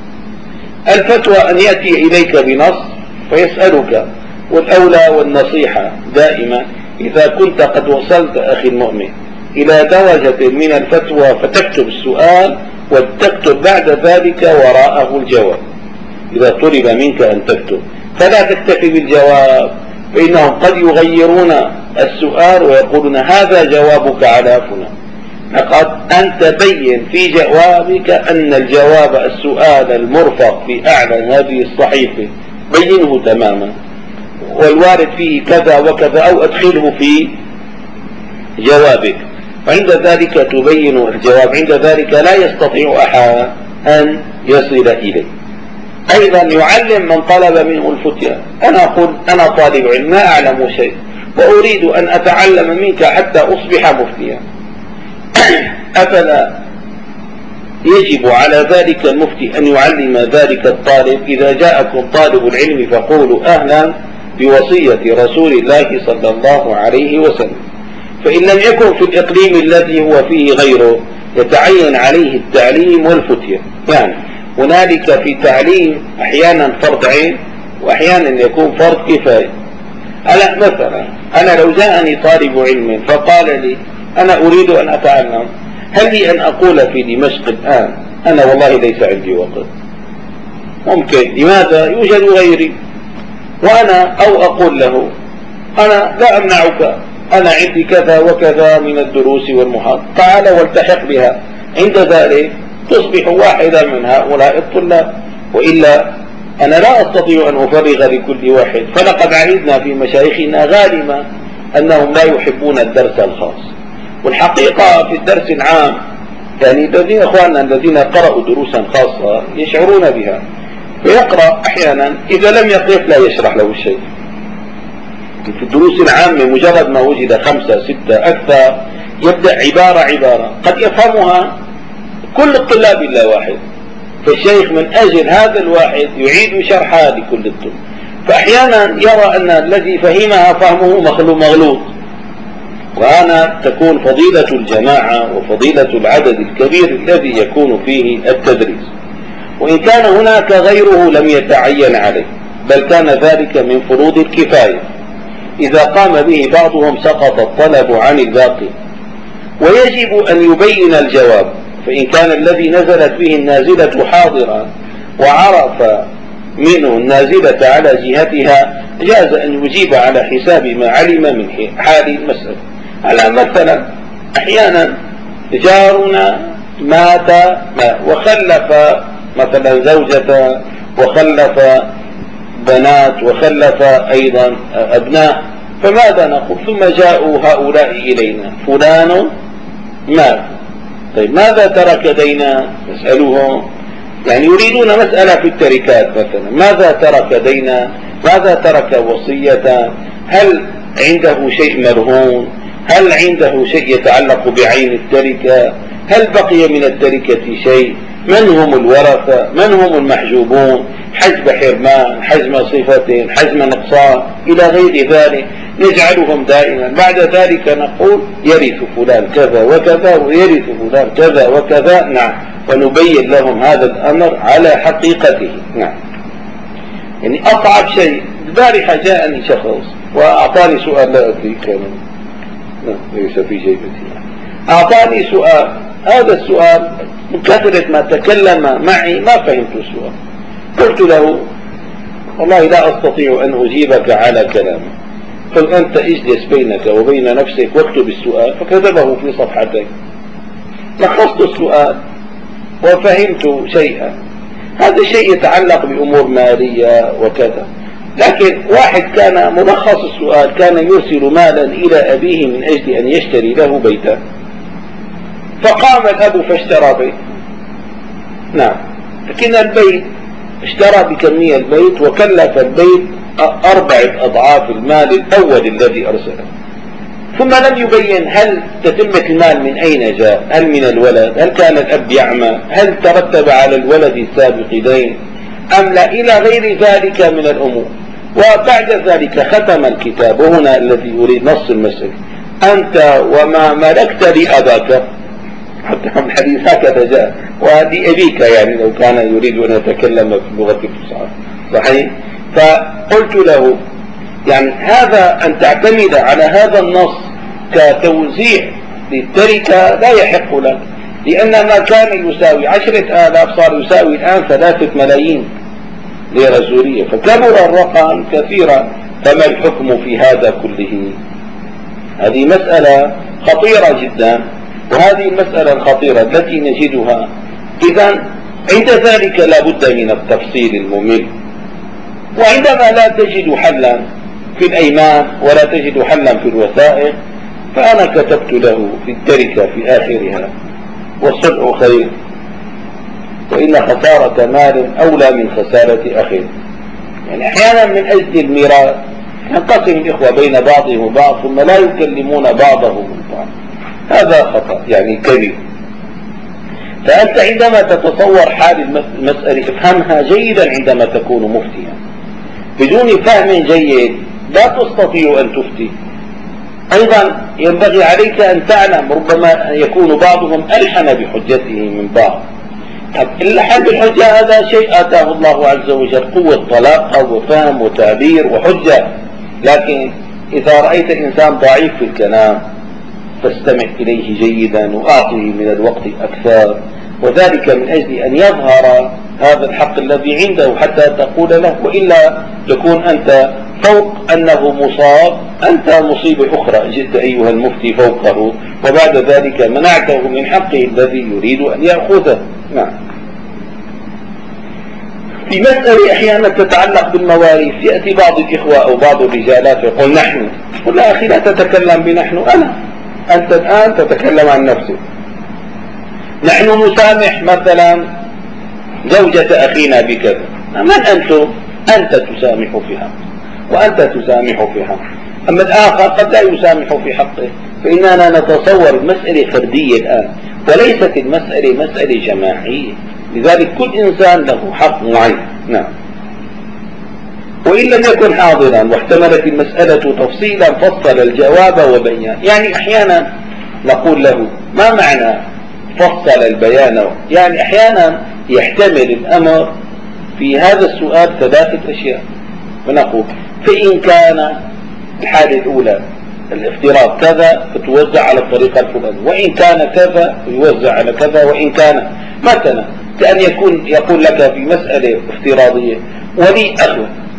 [SPEAKER 2] الفتوى أن يأتي إليك بنص فيسألك، والأولى والنصيحة دائما إذا كنت قد وصلت أخي المؤمن إلى درجة من الفتوى فتكتب السؤال وتكتب بعد ذلك وراءه الجواب. إذا طلب منك أن تكتب فلا تكتفي بالجواب، فإنهم قد يغيرون السؤال ويقولون هذا جوابك على فلان. لقد أن تبين في جوابك أن الجواب السؤال المرفق في أعلى هذه الصحيفة بينه تماما، والوارد فيه كذا وكذا، أو أدخله في جوابك، وعند ذلك تبين الجواب. عند ذلك لا يستطيع أحد أن يصل إليه. أيضا يعلم من طلب منه الفتيا. أنا أقول أنا طالب علم ما أعلم شيء وأريد أن أتعلم منك حتى أصبح مفتيا، أفلا يجب على ذلك المفتي أن يعلم ذلك الطالب؟ إذا جاءكم طالب العلم فقولوا أهلا بوصية رسول الله صلى الله عليه وسلم. فإن لم يكن في الإقليم الذي هو فيه غيره يتعين عليه التعليم والفتية. يعني هنالك في تعليم أحيانا فرض عين وأحيانا يكون فرض كفاية. هلا مثلا أنا لو جاءني طالب علم فقال لي أنا أريد أن أتعلم، هل لي أن أقول في دمشق الآن أنا والله ليس عندي وقت؟ ممكن. لماذا؟ يوجد غيري. وأنا أو أقول له أنا لا أمنعك، أنا عندي كذا وكذا من الدروس والمحاضرات، تعال والتحق بها. عند ذلك تصبح واحدا من هؤلاء الطلاب، وإلا أنا لا أستطيع أن أفرغ لكل واحد. فلقد عهدنا في مشايخنا غالبا أنهم لا يحبون الدرس الخاص. والحقيقة في الدرس العام يعني الذين أخواننا الذين قرأوا دروسا خاصة يشعرون بها، ويقرأ أحيانا إذا لم يقف لا يشرح له الشيء. في الدروس العامة مجرد ما وجد 5 6 أكثر يبدأ عبارة قد يفهمها كل الطلاب إلا واحد، فالشيخ من أجل هذا الواحد يعيد شرحها لكل الطلاب. فأحيانا يرى أن الذي فهمها فهمه مغلوط، وهنا تكون فضيلة الجماعة وفضيلة العدد الكبير الذي يكون فيه التدريس. وإن كان هناك غيره لم يتعين عليه، بل كان ذلك من فروض الكفاية، إذا قام به بعضهم سقط الطلب عن الباقي. ويجب أن يبين الجواب، فإن كان الذي نزلت به النازلة حاضرا وعرف منه النازلة على جهتها جاز أن يجيب على حساب ما علم من حال المسألة. على مثلا أحيانا جارنا مات وخلف مثلا زوجة وخلف بنات وخلف أيضا أبناء، فماذا نقول؟ ثم جاءوا هؤلاء إلينا فلان مات، طيب ماذا ترك دينا؟ نسألهم، يعني يريدون مسألة في التركات مثلا، ماذا ترك دينا؟ ماذا ترك وصية؟ هل عنده شيء مرهون؟ هل عنده شيء يتعلق بعين التركة؟ هل بقي من التركة شيء؟ من هم الورثة؟ من هم المحجوبون؟ حجب حرمان، حجم صفة، حجم نقصان إلى غير ذلك، نجعلهم دائما. بعد ذلك نقول يرث فلان كذا وكذا ويرث فلان كذا وكذا، نعم، ونبين لهم هذا الأمر على حقيقته. نعم، يعني أصعب شيء. البارحة جاءني شخص وأعطاني سؤال لا أدري كان ليس في جيبتي، أعطاني سؤال، هذا السؤال من كثرة ما تكلم معي ما فهمت السؤال. قلت له والله لا أستطيع أن أجيبك على كلامي، قل أنت اجلس بينك وبين نفسك واكتب السؤال، فكتبه في صفحتين. لخصت السؤال وفهمت شيئا، هذا الشيء يتعلق بأمور مالية وكذا، لكن واحد كان ملخص السؤال كان يرسل مالا إلى أبيه من أجل أن يشتري له بيتا، فقام الأب فاشترى بيت، نعم، لكن البيت اشترى بكمية البيت وكلف البيت 4 أضعاف المال الأول الذي أرسله، ثم لم يبين هل تتمة المال من أين جاء، هل من الولد، هل كان الأب يعمى، هل ترتب على الولد السابق دين أم لا، إلى غير ذلك من الأمور. وبعد ذلك ختم الكتاب، وهنا الذي يريد نص المسألة: أنت وما ملكت لأباك، حتى الحديث هكذا جاء، ولأبيك يعني لو كان يريد أن يتكلم في اللغة الفصحى، صحيح؟ فقلت له يعني هذا أن تعتمد على هذا النص كتوزيع للتركة لا يحق لك، لأن ما كان يساوي 10,000 صار يساوي الآن 3 ملايين ليرة سورية، فكبر الرقم كثيرا. فما الحكم في هذا كله؟ هذه مسألة خطيرة جدا، وهذه المسألة الخطيرة التي نجدها إذا عند ذلك لا بد من التفصيل الممل. وعندما لا تجد حلا في الأيمان ولا تجد حلا في الوثائق، فأنا كتبت له في التركة في آخرها: والصلح خير، وإن خسارة مال أولى من خسارة أخيه. يعني أحيانا من أجل الميراث ينقسم الإخوة بين بعضهم وبعض ثم لا يكلمون بعضهم البعض، هذا خطأ يعني كبير. فأنت عندما تتصور حال المسألة افهمها جيدا. عندما تكون مفتيا بدون فهم جيد لا تستطيع أن تفتي. أيضا ينبغي عليك أن تعلم ربما يكون بعضهم ألحن بحجته من بعض، الحل بالحجة هذا شيء آتاه الله عز وجل، قوة طلاقة وفهم وتعبير وحجة. لكن إذا رأيت الإنسان ضعيف في الكلام فاستمع إليه جيدا وأعطه من الوقت أكثر، وذلك من أجل أن يظهر هذا الحق الذي عنده حتى تقول له، وإلا تكون أنت فوق أنه مصاب، أنت مصيبة أخرى، جئت أيها المفتي فوقه وبعد ذلك منعته من حقه الذي يريد أن يأخذه. نعم. في مسألة أحيانا تتعلق بالمواريث يأتي بعض الإخوة أو بعض الرجالات يقول نحن، قل لا أخي لا تتكلم بنحن، أنت الآن تتكلم عن نفسك. نحن نسامح مثلا زوجة أخينا بكذا، من أنتم؟ أنت تسامح في حقه وأنت تسامح في حقه، أما الآخر قد لا يسامح في حقه. فإننا نتصور المسألة فردية الآن وليست المسألة مسألة جماعية، لذلك كل إنسان له حق معين. نعم. وإن لم يكن حاضرا واحتملت المسألة تفصيلا فصل الجواب وبيان. يعني أحيانا نقول له ما معنى فصل البيان؟ يعني أحيانا يحتمل الأمر في هذا السؤال ثلاثة أشياء، فنقول فإن كان الحالة الأولى الافتراض كذا فتوزع على الطريقة الفلانية، وإن كان كذا يوزع على كذا، وإن كان مثلا كأن يقول لك في مسألة افتراضية ولي أخ،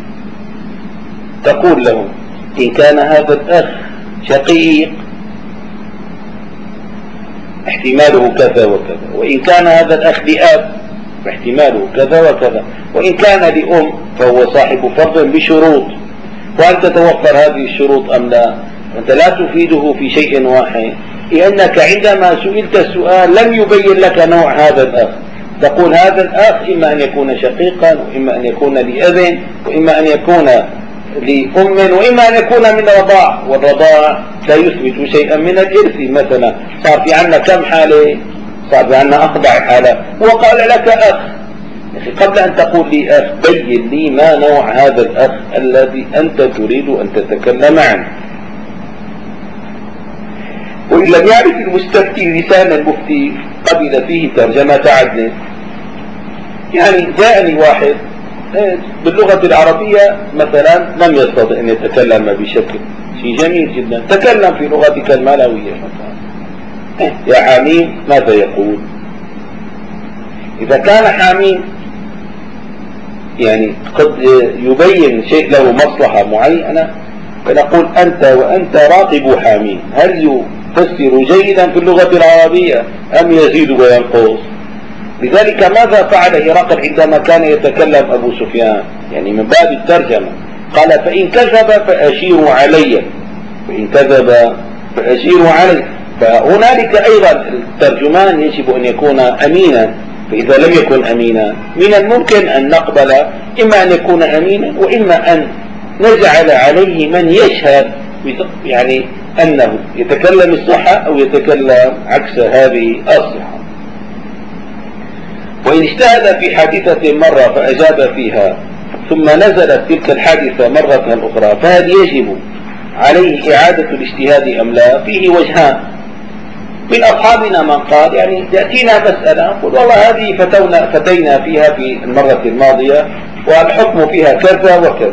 [SPEAKER 2] تقول له إن كان هذا الأخ شقيق احتماله كذا وكذا، وإن كان هذا الأخ لأب احتماله كذا وكذا، وإن كان لأم فهو صاحب فرض بشروط، وأن تتوفر هذه الشروط أم لا. أنت لا تفيده في شيء واحد، لأنك عندما سئلت السؤال لم يبين لك نوع هذا الأخ. تقول هذا الأخ إما أن يكون شقيقا، وإما أن يكون لأب، وإما أن يكون لأم، وإما أن يكون من رضاع، والرضاع لا يثبت شيئا من الإرث. مثلا صار في عنا كم حالة؟ صار في عنا 4 حالات، وقال لك أخ. قبل أن تقول لي أخ بين لي ما نوع هذا الأخ الذي أنت تريد أن تتكلم عنه. وإن لم يعرف المستفتي لسان المفتي قبل فيه ترجمة عدل. يعني جاءني واحد باللغة العربية مثلا لم يستطع أن يتكلم بشكل شيء جميل جدا، تكلم في لغتك المالوية مثلا، يا حميم ماذا يقول؟ إذا كان حميم يعني قد يبين شيء له مصلحة معينة، فنقول أنت وأنت راقب حميم، هل يفسر جيدا في اللغة العربية أم يزيد وينقص؟ لذلك ماذا فعل هرقل عندما كان يتكلم أبو سفيان؟ يعني من باب الترجمة قال فإن كذب فأشيروا علي، فإن كذب فأشيروا علي. فهنالك أيضا الترجمان يجب أن يكون أمينا، فإذا لم يكن أمينا من الممكن أن نقبل إما أن يكون أمينا، وإما أن نجعل عليه من يشهد يعني أنه يتكلم الصحة أو يتكلم عكس هذه الصحة. وإن اجتهد في حادثة مرة فأجاب فيها ثم نزلت تلك الحادثة مرة أخرى، فهل يجب عليه إعادة الاجتهاد أم لا؟ فيه وجهان. من أصحابنا من قال يعني تأتينا مسألة قل والله هذه فتينا فيها في المرة الماضية والحكم فيها كذا وكذا،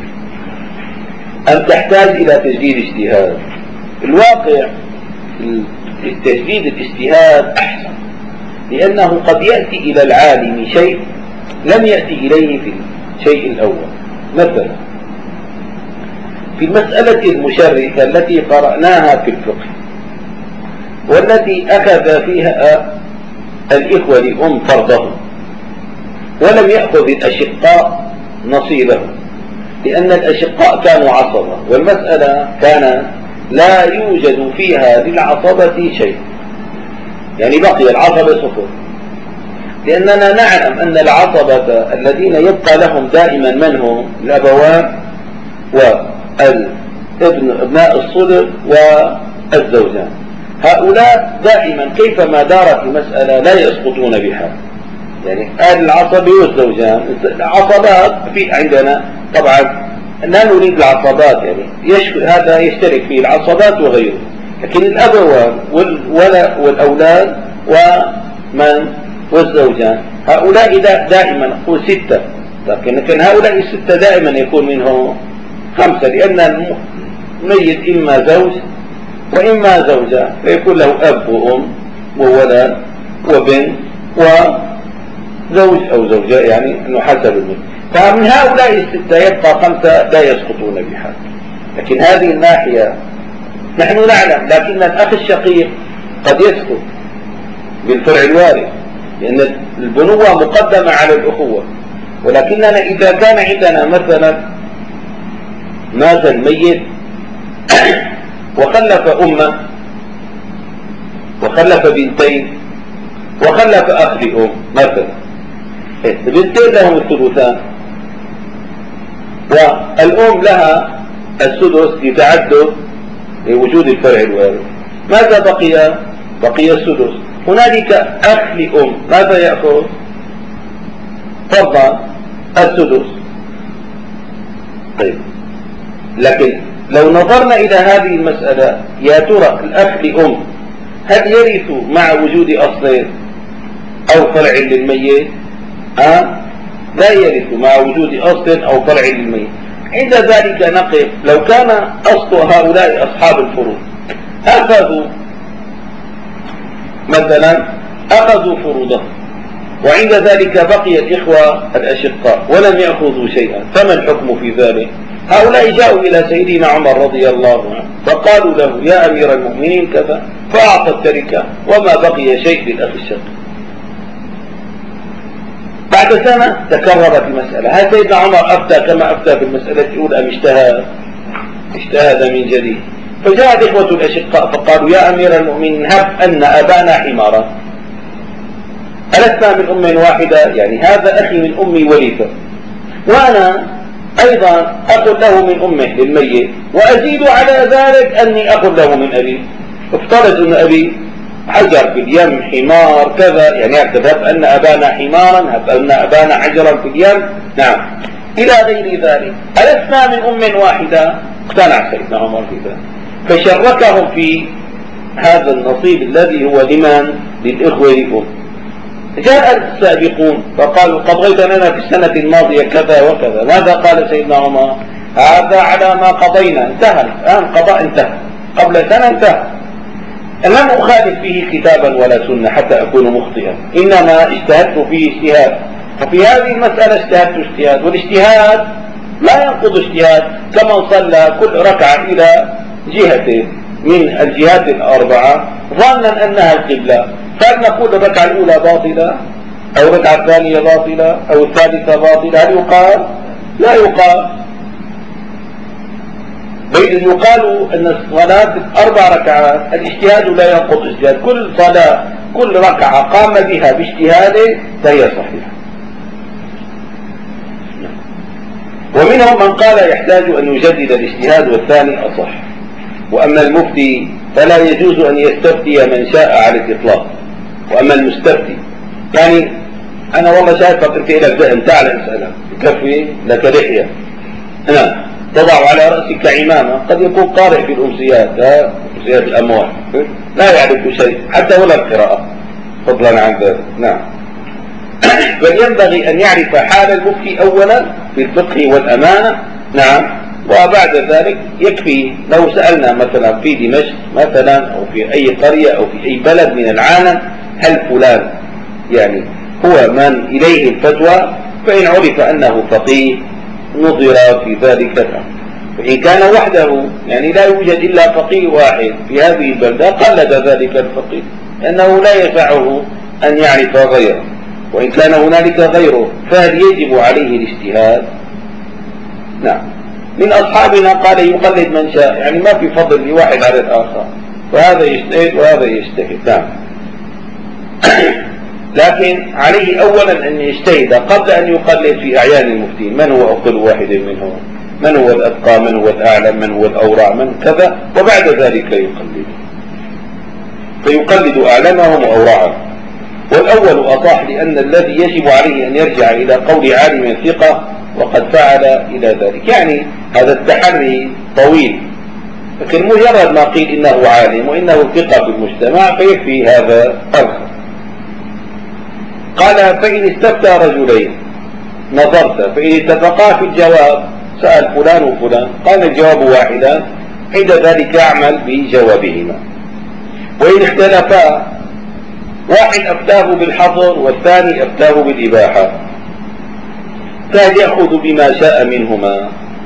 [SPEAKER 2] أن تحتاج إلى تجديد اجتهاد. الواقع تجديد الاجتهاد أحسن، لأنه قد يأتي إلى العالم شيء لم يأتي إليه في الشيء الأول. مثلا في المسألة المشرفة التي قرأناها في الفقه والتي أخذ فيها الإخوة لأم فرضهم ولم يأخذ الأشقاء نصيبهم، لأن الأشقاء كانوا عصبة، والمسألة كان لا يوجد فيها للعصبة شيء، يعني بقي العصبة صفر. لأننا نعلم أن العصبة الذين يبقى لهم دائما من هم؟ الأبوان وابناء الصلب والزوجان، هؤلاء دائما كيفما دارت المسألة لا يسقطون بها. يعني أهل العصبة والزوجان العصبات في عندنا طبعا لا نريد العصبات، يعني هذا يشترك فيه العصبات وغيره، لكن الأبوان والأولاد والزوجان هؤلاء دائما نقول 6، لكن هؤلاء ال6 دائما يكون منهم 5، لأن الميت إما زوج وإما زوجة، فيكون له أب وأم وولد وبنت وزوج أو زوجة، يعني أنه حسب الميت. فمن هؤلاء ال6 يبقى 5 لا يسقطون بحال. لكن هذه الناحية نحن نعلم، لكن الأخ الشقيق قد يسقط بالفرع الوارث، لأن البنوة مقدمة على الأخوة. ولكننا إذا كان عندنا مثلا مات الميت وخلف أمه وخلف بنتين وخلف أخ لأم مثلا، البنتين لهم الثلثان والأم لها السدس لتعدد لوجود الفرع الوارث، ماذا بقي؟ بقي السدس. هنالك أخ لأم، ماذا يأخذ؟ فرضا السدس. طيب، لكن لو نظرنا إلى هذه المسألة، يا ترى الأخ لأم هل يرث مع وجود أصل أو فرع للميت؟ لا يرث مع وجود أصل أو فرع للميت. عند ذلك نقف، لو كان أصل هؤلاء أصحاب الفروض أخذوا مثلا فروضهم، وعند ذلك بقي الإخوة الأشقاء ولم يأخذوا شيئا، فما الحكم في ذلك؟ هؤلاء جاءوا إلى سيدنا عمر رضي الله عنه فقالوا له يا أمير المؤمنين كذا، فأعطى التركة وما بقي شيء للأخ الشقيق. بعد سنة تكررت المسألة، هل سيدنا عمر أفتى كما أفتى في المسألة الأولى أم اجتهد من جديد؟ فجاء الإخوة الأشقاء فقالوا يا أمير المؤمنين هب أن أبانا حمارا، ألسنا من أم واحدة؟ يعني هذا أخي من أمي ورثة، وأنا أيضا أخ له من أمه للميت، وأزيد على ذلك أني أخ له من أبي. افترض أن أبي حجر في اليم، حمار كذا، يعني هب أن أبانا حمارا، هب أن أبانا حجرا في اليم، نعم، إلى غير ذلك. ألسنا من أم واحدة؟ اقتنع سيدنا عمر في ذلك، فشركهم في هذا النصيب الذي هو لمن؟ للإخوة لأم. جاء السابقون فقالوا قضيت لنا في السنة الماضية كذا وكذا، ماذا قال سيدنا عمر؟ هذا على ما قضينا، انتهى الآن، قضاء انتهى، قبل سنة انتهى، لم أخالف فيه كتابا ولا سنة حتى أكون مخطئا، إنما اجتهدت فيه اجتهاد، وفي هذه المسألة اجتهدت اجتهاد، والاجتهاد لا ينقض اجتهاد، كمن صلى كل ركعة إلى جهة من الجهات الأربعة ظنا أنها القبلة، فهل نقول الركعة الأولى باطلة أو الركعة الثانية باطلة أو الثالثة باطلة؟ هل يقال؟ لا يقال، بل يقال أن الصلاة 4 ركعات الاجتهاد لا ينقض اجتهاد، كل صلاة كل ركعة قام بها باجتهاده فهي صحيحة. ومنهم من قال يحتاج أن يجدد الاجتهاد والثاني أصح. وأما المفتي فلا يجوز أن يستفتي من شاء على الإطلاق. وأما المستفتي، يعني أنا والله شايفك أنت إلى الذهن تعال اسألك، يكفي لك لحية، تضع على رأسك عمامة، قد يكون قارئ في الأمسيات، أمسيات الأموال، لا يعرف شيء حتى ولا القراءة فضلا عن ذلك، نعم. بل ينبغي أن يعرف حال المفتي أولا في الفقه والأمانة، نعم، وبعد ذلك يكفي لو سألنا مثلا في دمشق مثلا أو في أي قرية أو في أي بلد من العالم هل فلان يعني هو من إليه الفتوى، فإن عرف أنه فقيه نظر في ذلك الأمر. فإن كان وحده يعني لا يوجد إلا فقيه واحد في هذه البلدة قلد ذلك الفقيه، لأنه لا يسعه أن يعرف غيره. وإن كان هنالك غيره فهل يجب عليه الاجتهاد؟ نعم. من أصحابنا قال يقلد من شاء، يعني ما في فضل لواحد على الآخر، وهذا يجتهد وهذا يجتهد، نعم. لكن عليه أولا أن يجتهد قبل أن يقلد في أعيان المفتين، من هو أفضل واحد منهم، من هو الأتقى، من هو الأعلم، من هو الأورع، من كذا، وبعد ذلك يقلد، فيقلد أعلمهم وأورعهم. والأول أصح، لأن الذي يجب عليه أن يرجع إلى قول عالم ثقة وقد فعل إلى ذلك، يعني هذا التحري طويل، لكن مجرد ما قيل إنه عالم وإنه ثقة في المجتمع فيكفي هذا الأمر. قال فإن استفتى رجلين نظرت فإن اتفقا في الجواب، سأل فلان وفلان قال الجواب واحدا، عند ذلك أعمل بجوابهما. وإن اختلفا واحد أفتاه بالحظر والثاني أفتاه بالإباحة، فهل يأخذ بما شاء منهما؟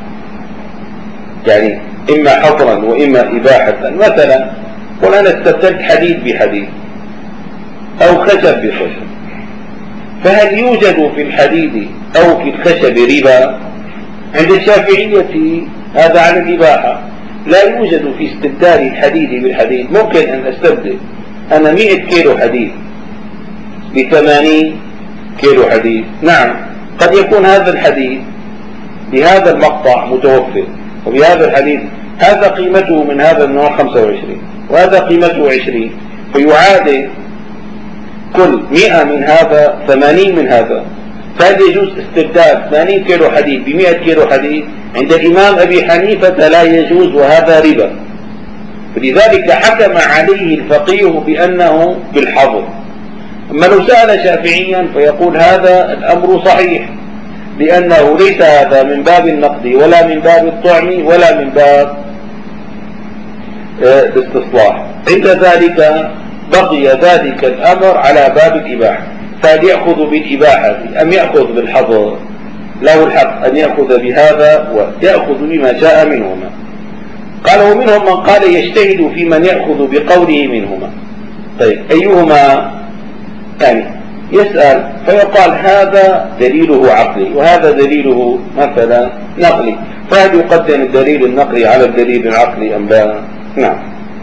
[SPEAKER 2] يعني إما حظرا وإما إباحة. مثلا قل أنا استبدلت حديد بحديد أو خشب بخشب، فهل يوجد في الحديد أو في الخشب ربا؟ عند الشافعية هذا على الإباحة، لا يوجد في استبدال الحديد بالحديد. ممكن أن أستبدل أنا 100 كيلو حديد ب80 كيلو حديد، نعم قد يكون هذا الحديد بهذا المقطع متوفر، وبهذا الحديد هذا قيمته من هذا النوع 25 وهذا قيمته 20، فيعادل كل 100 من هذا 80 من هذا. فهل يجوز استبدال 80 كيلو حديد ب100 كيلو حديد؟ عند الإمام أبي حنيفة لا يجوز وهذا ربا، فلذلك حكم عليه الفقيه بأنه بالحظر. أما لو سأل شافعيا فيقول هذا الأمر صحيح، لأنه ليس هذا من باب النقد ولا من باب الطعم ولا من باب الاستصلاح. عند ذلك بقي ذلك الأمر على باب الإباحة، فهل يأخذ بالإباحة أم يأخذ بالحظر؟ له الحق أن يأخذ بهذا ويأخذ بما شاء منهما. قال ومنهم من قال يجتهد في من يأخذ بقوله منهما. طيب أيهما؟ يعني يسأل فيقال هذا دليله عقلي وهذا دليله مثلا نقلي، فهل يقدم الدليل النقلي على الدليل العقلي أم لا؟ نعم.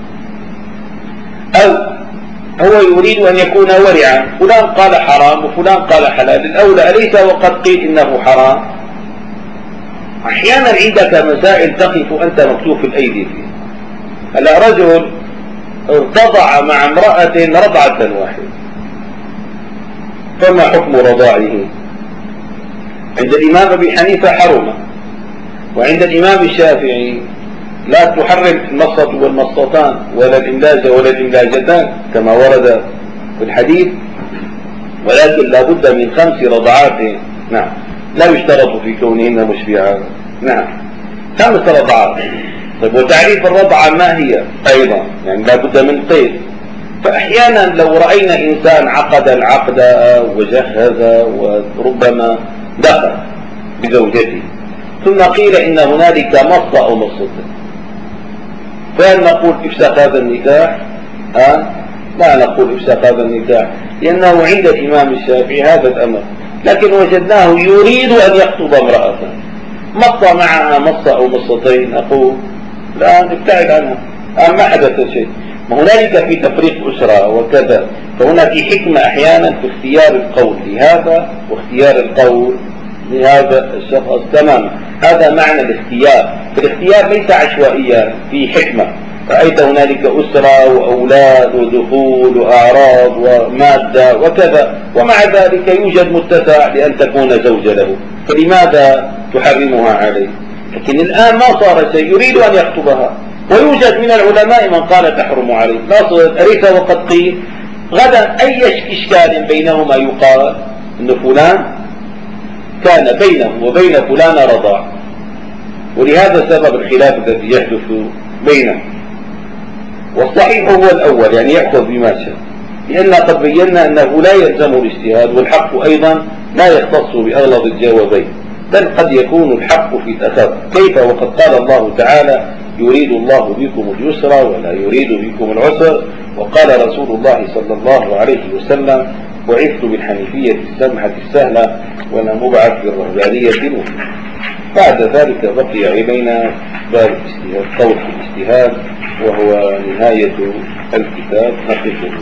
[SPEAKER 2] أو هو يريد أن يكون ورعا، فلان قال حرام وفلان قال حلال، الأولى أليس وقد قيل إنه حرام؟ أحيانا عندك مسائل تقف أنت مكتوف الأيدي فيها. هلا رجل ارتضع مع امرأة رضعة واحدة، فما حكم رضاعه؟ عند الإمام أبي حنيفة حرم، وعند الإمام الشافعي لا تحرم المصة والمصتان ولا الإملاج ولا الإملاجتان كما ورد في الحديث، ولكن لا بد من 5 رضعات. نعم لا يشترط في كونهن مشبعات. نعم 5 رضعات. طيب وتعريف الرضعة ما هي أيضا؟ يعني لا بد من قيد. فأحيانا لو رأينا إنسان عقد العقد وجهز وربما دخل بزوجته ثم قيل إن هنالك مصة أو مصتين، فهل نقول إفساخ هذا النكاح؟ لا نقول إفساخ هذا النكاح، لأنه عند الإمام الشافعي هذا الأمر، لكن وجدناه يريد أن يخطب امرأة مصة معها مصة أو مصتين، نقول لا نبتعد عنها، ما حدث شيء. هنالك في تفريق أسرة وكذا، فهنا في حكمة أحيانا في اختيار القول لهذا واختيار القول لهذا الشخص تماما. هذا معنى الاختيار، فالاختيار ليس عشوائيا، في حكمة. رأيت هنالك أسرة وأولاد ودخول وأعراض ومادة وكذا، ومع ذلك يوجد متسع لأن تكون زوجة له، فلماذا تحرمها عليه؟ لكن الآن ما صار شيء، يريد أن يخطبها، ويوجد من العلماء من قال تحرم عليه. لا صدق أليس وقد قيل غدا أي إشكال بينهما يقال أن فلان كان بينه وبين فلان رضاع، ولهذا سبب الخلاف الذي يحدث بينهم. والصحيح هو الأول، يعني يأخذ بما شاء، لأن قد بينا أنه لا يلزم الاجتهاد، والحق أيضا لا يختص بأغلب الجوابين، بل قد يكون الحق في الأخذ. كيف وقد قال الله تعالى يريد الله بكم اليسر ولا يريد بكم العسر، وقال رسول الله صلى الله عليه وسلم بعثت بالحنيفية السمحة السهلة ولم أبعث بالرهبانية المهمة. بعد ذلك بقي علينا باب الاجتهاد، قول في الاجتهاد، وهو نهاية الكتاب.